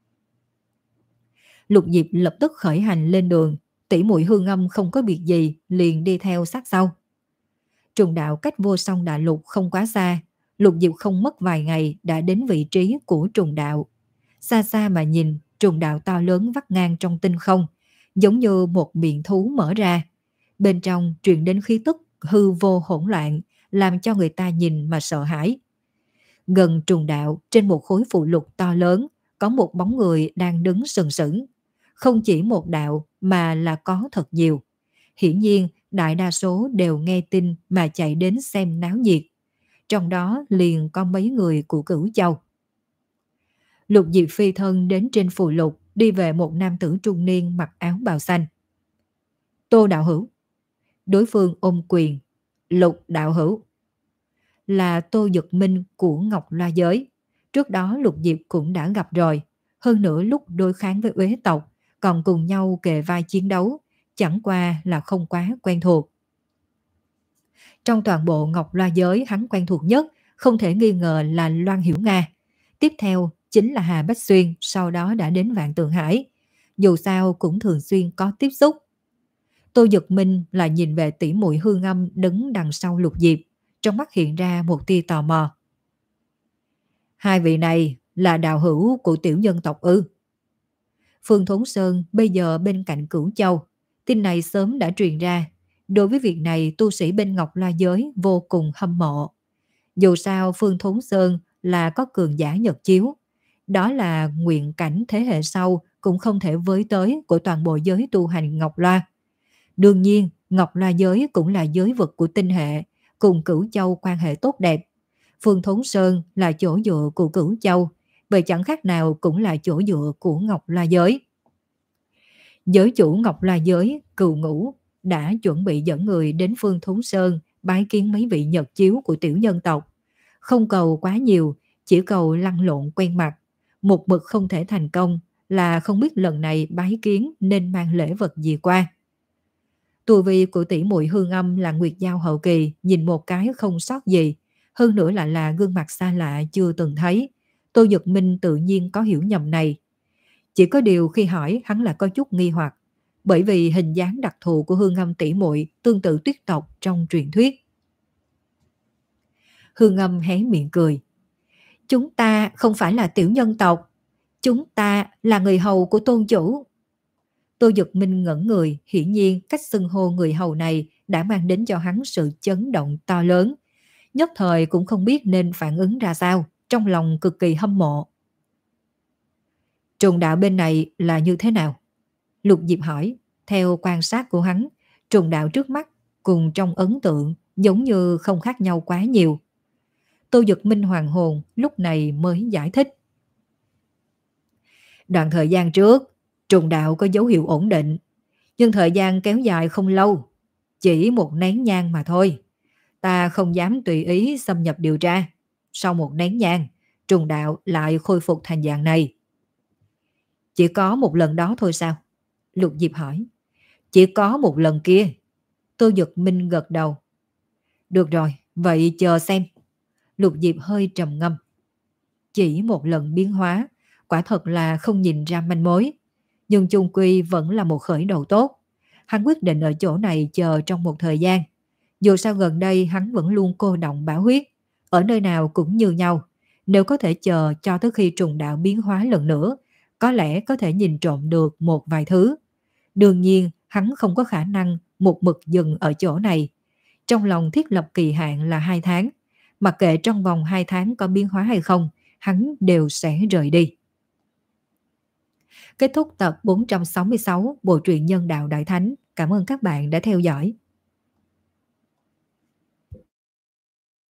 Lục Diệp lập tức khởi hành lên đường, tỷ muội Hương Âm không có việc gì liền đi theo sát sau. Trùng đạo cách Vô Song Đại Lục không quá xa, Lục Diệp không mất vài ngày đã đến vị trí của trùng đạo. Xa xa mà nhìn, trùng đạo to lớn vắt ngang trong tinh không, giống như một miệng thú mở ra. Bên trong truyền đến khí tức hư vô hỗn loạn, làm cho người ta nhìn mà sợ hãi. Gần trùng đạo, trên một khối phụ lục to lớn, có một bóng người đang đứng sừng sững. Không chỉ một đạo mà là có thật nhiều. Hiển nhiên, đại đa số đều nghe tin mà chạy đến xem náo nhiệt. Trong đó liền có mấy người của Cửu Châu. Lục Diệp phi thân đến trên phù lục, đi về một nam tử trung niên mặc áo bào xanh. Tô đạo hữu. Đối phương ôm quyền. Lục đạo hữu. Là Tô Dực Minh của Ngọc Loa giới. Trước đó Lục Diệp cũng đã gặp rồi. Hơn nữa lúc đối kháng với Uế tộc, còn cùng nhau kề vai chiến đấu, chẳng qua là không quá quen thuộc. Trong toàn bộ Ngọc Loa giới, hắn quen thuộc nhất không thể nghi ngờ là Loan Hiểu Nga. Tiếp theo chính là Hà Bách Xuyên, sau đó đã đến Vạn Tượng Hải. Dù sao cũng thường xuyên có tiếp xúc. Tô Dực Minh lại nhìn về tỷ muội Hương Âm đứng đằng sau Lục Diệp, trong mắt hiện ra một tia tò mò. Hai vị này là đạo hữu của tiểu nhân tộc ư? Phương Thốn Sơn bây giờ bên cạnh Cửu Châu, tin này sớm đã truyền ra. Đối với việc này, tu sĩ bên Ngọc La Giới vô cùng hâm mộ. Dù sao Phương Thốn Sơn là có cường giả nhật chiếu, đó là nguyện cảnh thế hệ sau cũng không thể với tới của toàn bộ giới tu hành Ngọc La. Đương nhiên, Ngọc La Giới cũng là giới vực của tinh hệ, cùng Cửu Châu quan hệ tốt đẹp. Phương Thốn Sơn là chỗ dựa của Cửu Châu, vậy chẳng khác nào cũng là chỗ dựa của Ngọc La Giới. Giới chủ Ngọc La Giới, Cừu Ngũ, đã chuẩn bị dẫn người đến Phương Thốn Sơn bái kiến mấy vị nhật chiếu của tiểu nhân tộc. Không cầu quá nhiều, chỉ cầu lăn lộn quen mặt. Một mực không thể thành công là không biết lần này bái kiến nên mang lễ vật gì qua. Tu vi của tỷ muội Hương Âm là Nguyệt Giao hậu kỳ, nhìn một cái không sót gì. Hơn nữa lại là gương mặt xa lạ chưa từng thấy. Tô Dực Minh tự nhiên có hiểu nhầm này. Chỉ có điều khi hỏi hắn là có chút nghi hoặc, bởi vì hình dáng đặc thù của Hương Âm tỷ muội tương tự tuyết tộc trong truyền thuyết. Hương Âm hé miệng cười. Chúng ta không phải là tiểu nhân tộc, chúng ta là người hầu của tôn chủ. Tô Dực Minh ngẩn người, hiển nhiên cách xưng hô người hầu này đã mang đến cho hắn sự chấn động to lớn. Nhất thời cũng không biết nên phản ứng ra sao, trong lòng cực kỳ hâm mộ. Trùng đạo bên này là như thế nào? Lục Diệp hỏi. Theo quan sát của hắn, trùng đạo trước mắt cùng trong ấn tượng giống như không khác nhau quá nhiều. Tô Dực Minh hoàng hồn lúc này mới giải thích. Đoạn thời gian trước, trùng đạo có dấu hiệu ổn định, nhưng thời gian kéo dài không lâu, chỉ một nén nhang mà thôi. Ta không dám tùy ý xâm nhập điều tra. Sau một nén nhang, trùng đạo lại khôi phục thành dạng này. Chỉ có một lần đó thôi sao? Lục Diệp hỏi. Chỉ có một lần kia. Tô Dực Minh gật đầu. Được rồi, vậy chờ xem. Lục Diệp hơi trầm ngâm. Chỉ một lần biến hóa, quả thật là không nhìn ra manh mối. Nhưng chung quy vẫn là một khởi đầu tốt. Hắn quyết định ở chỗ này chờ trong một thời gian. Dù sao gần đây hắn vẫn luôn cô động bảo huyết. Ở nơi nào cũng như nhau. Nếu có thể chờ cho tới khi trùng đạo biến hóa lần nữa, có lẽ có thể nhìn trộm được một vài thứ. Đương nhiên, hắn không có khả năng một mực dừng ở chỗ này. Trong lòng thiết lập kỳ hạn là hai tháng. Mặc kệ trong vòng hai tháng có biến hóa hay không, hắn đều sẽ rời đi. Kết thúc tập bốn trăm sáu mươi sáu Bộ truyện Nhân Đạo Đại Thánh. Cảm ơn các bạn đã theo dõi.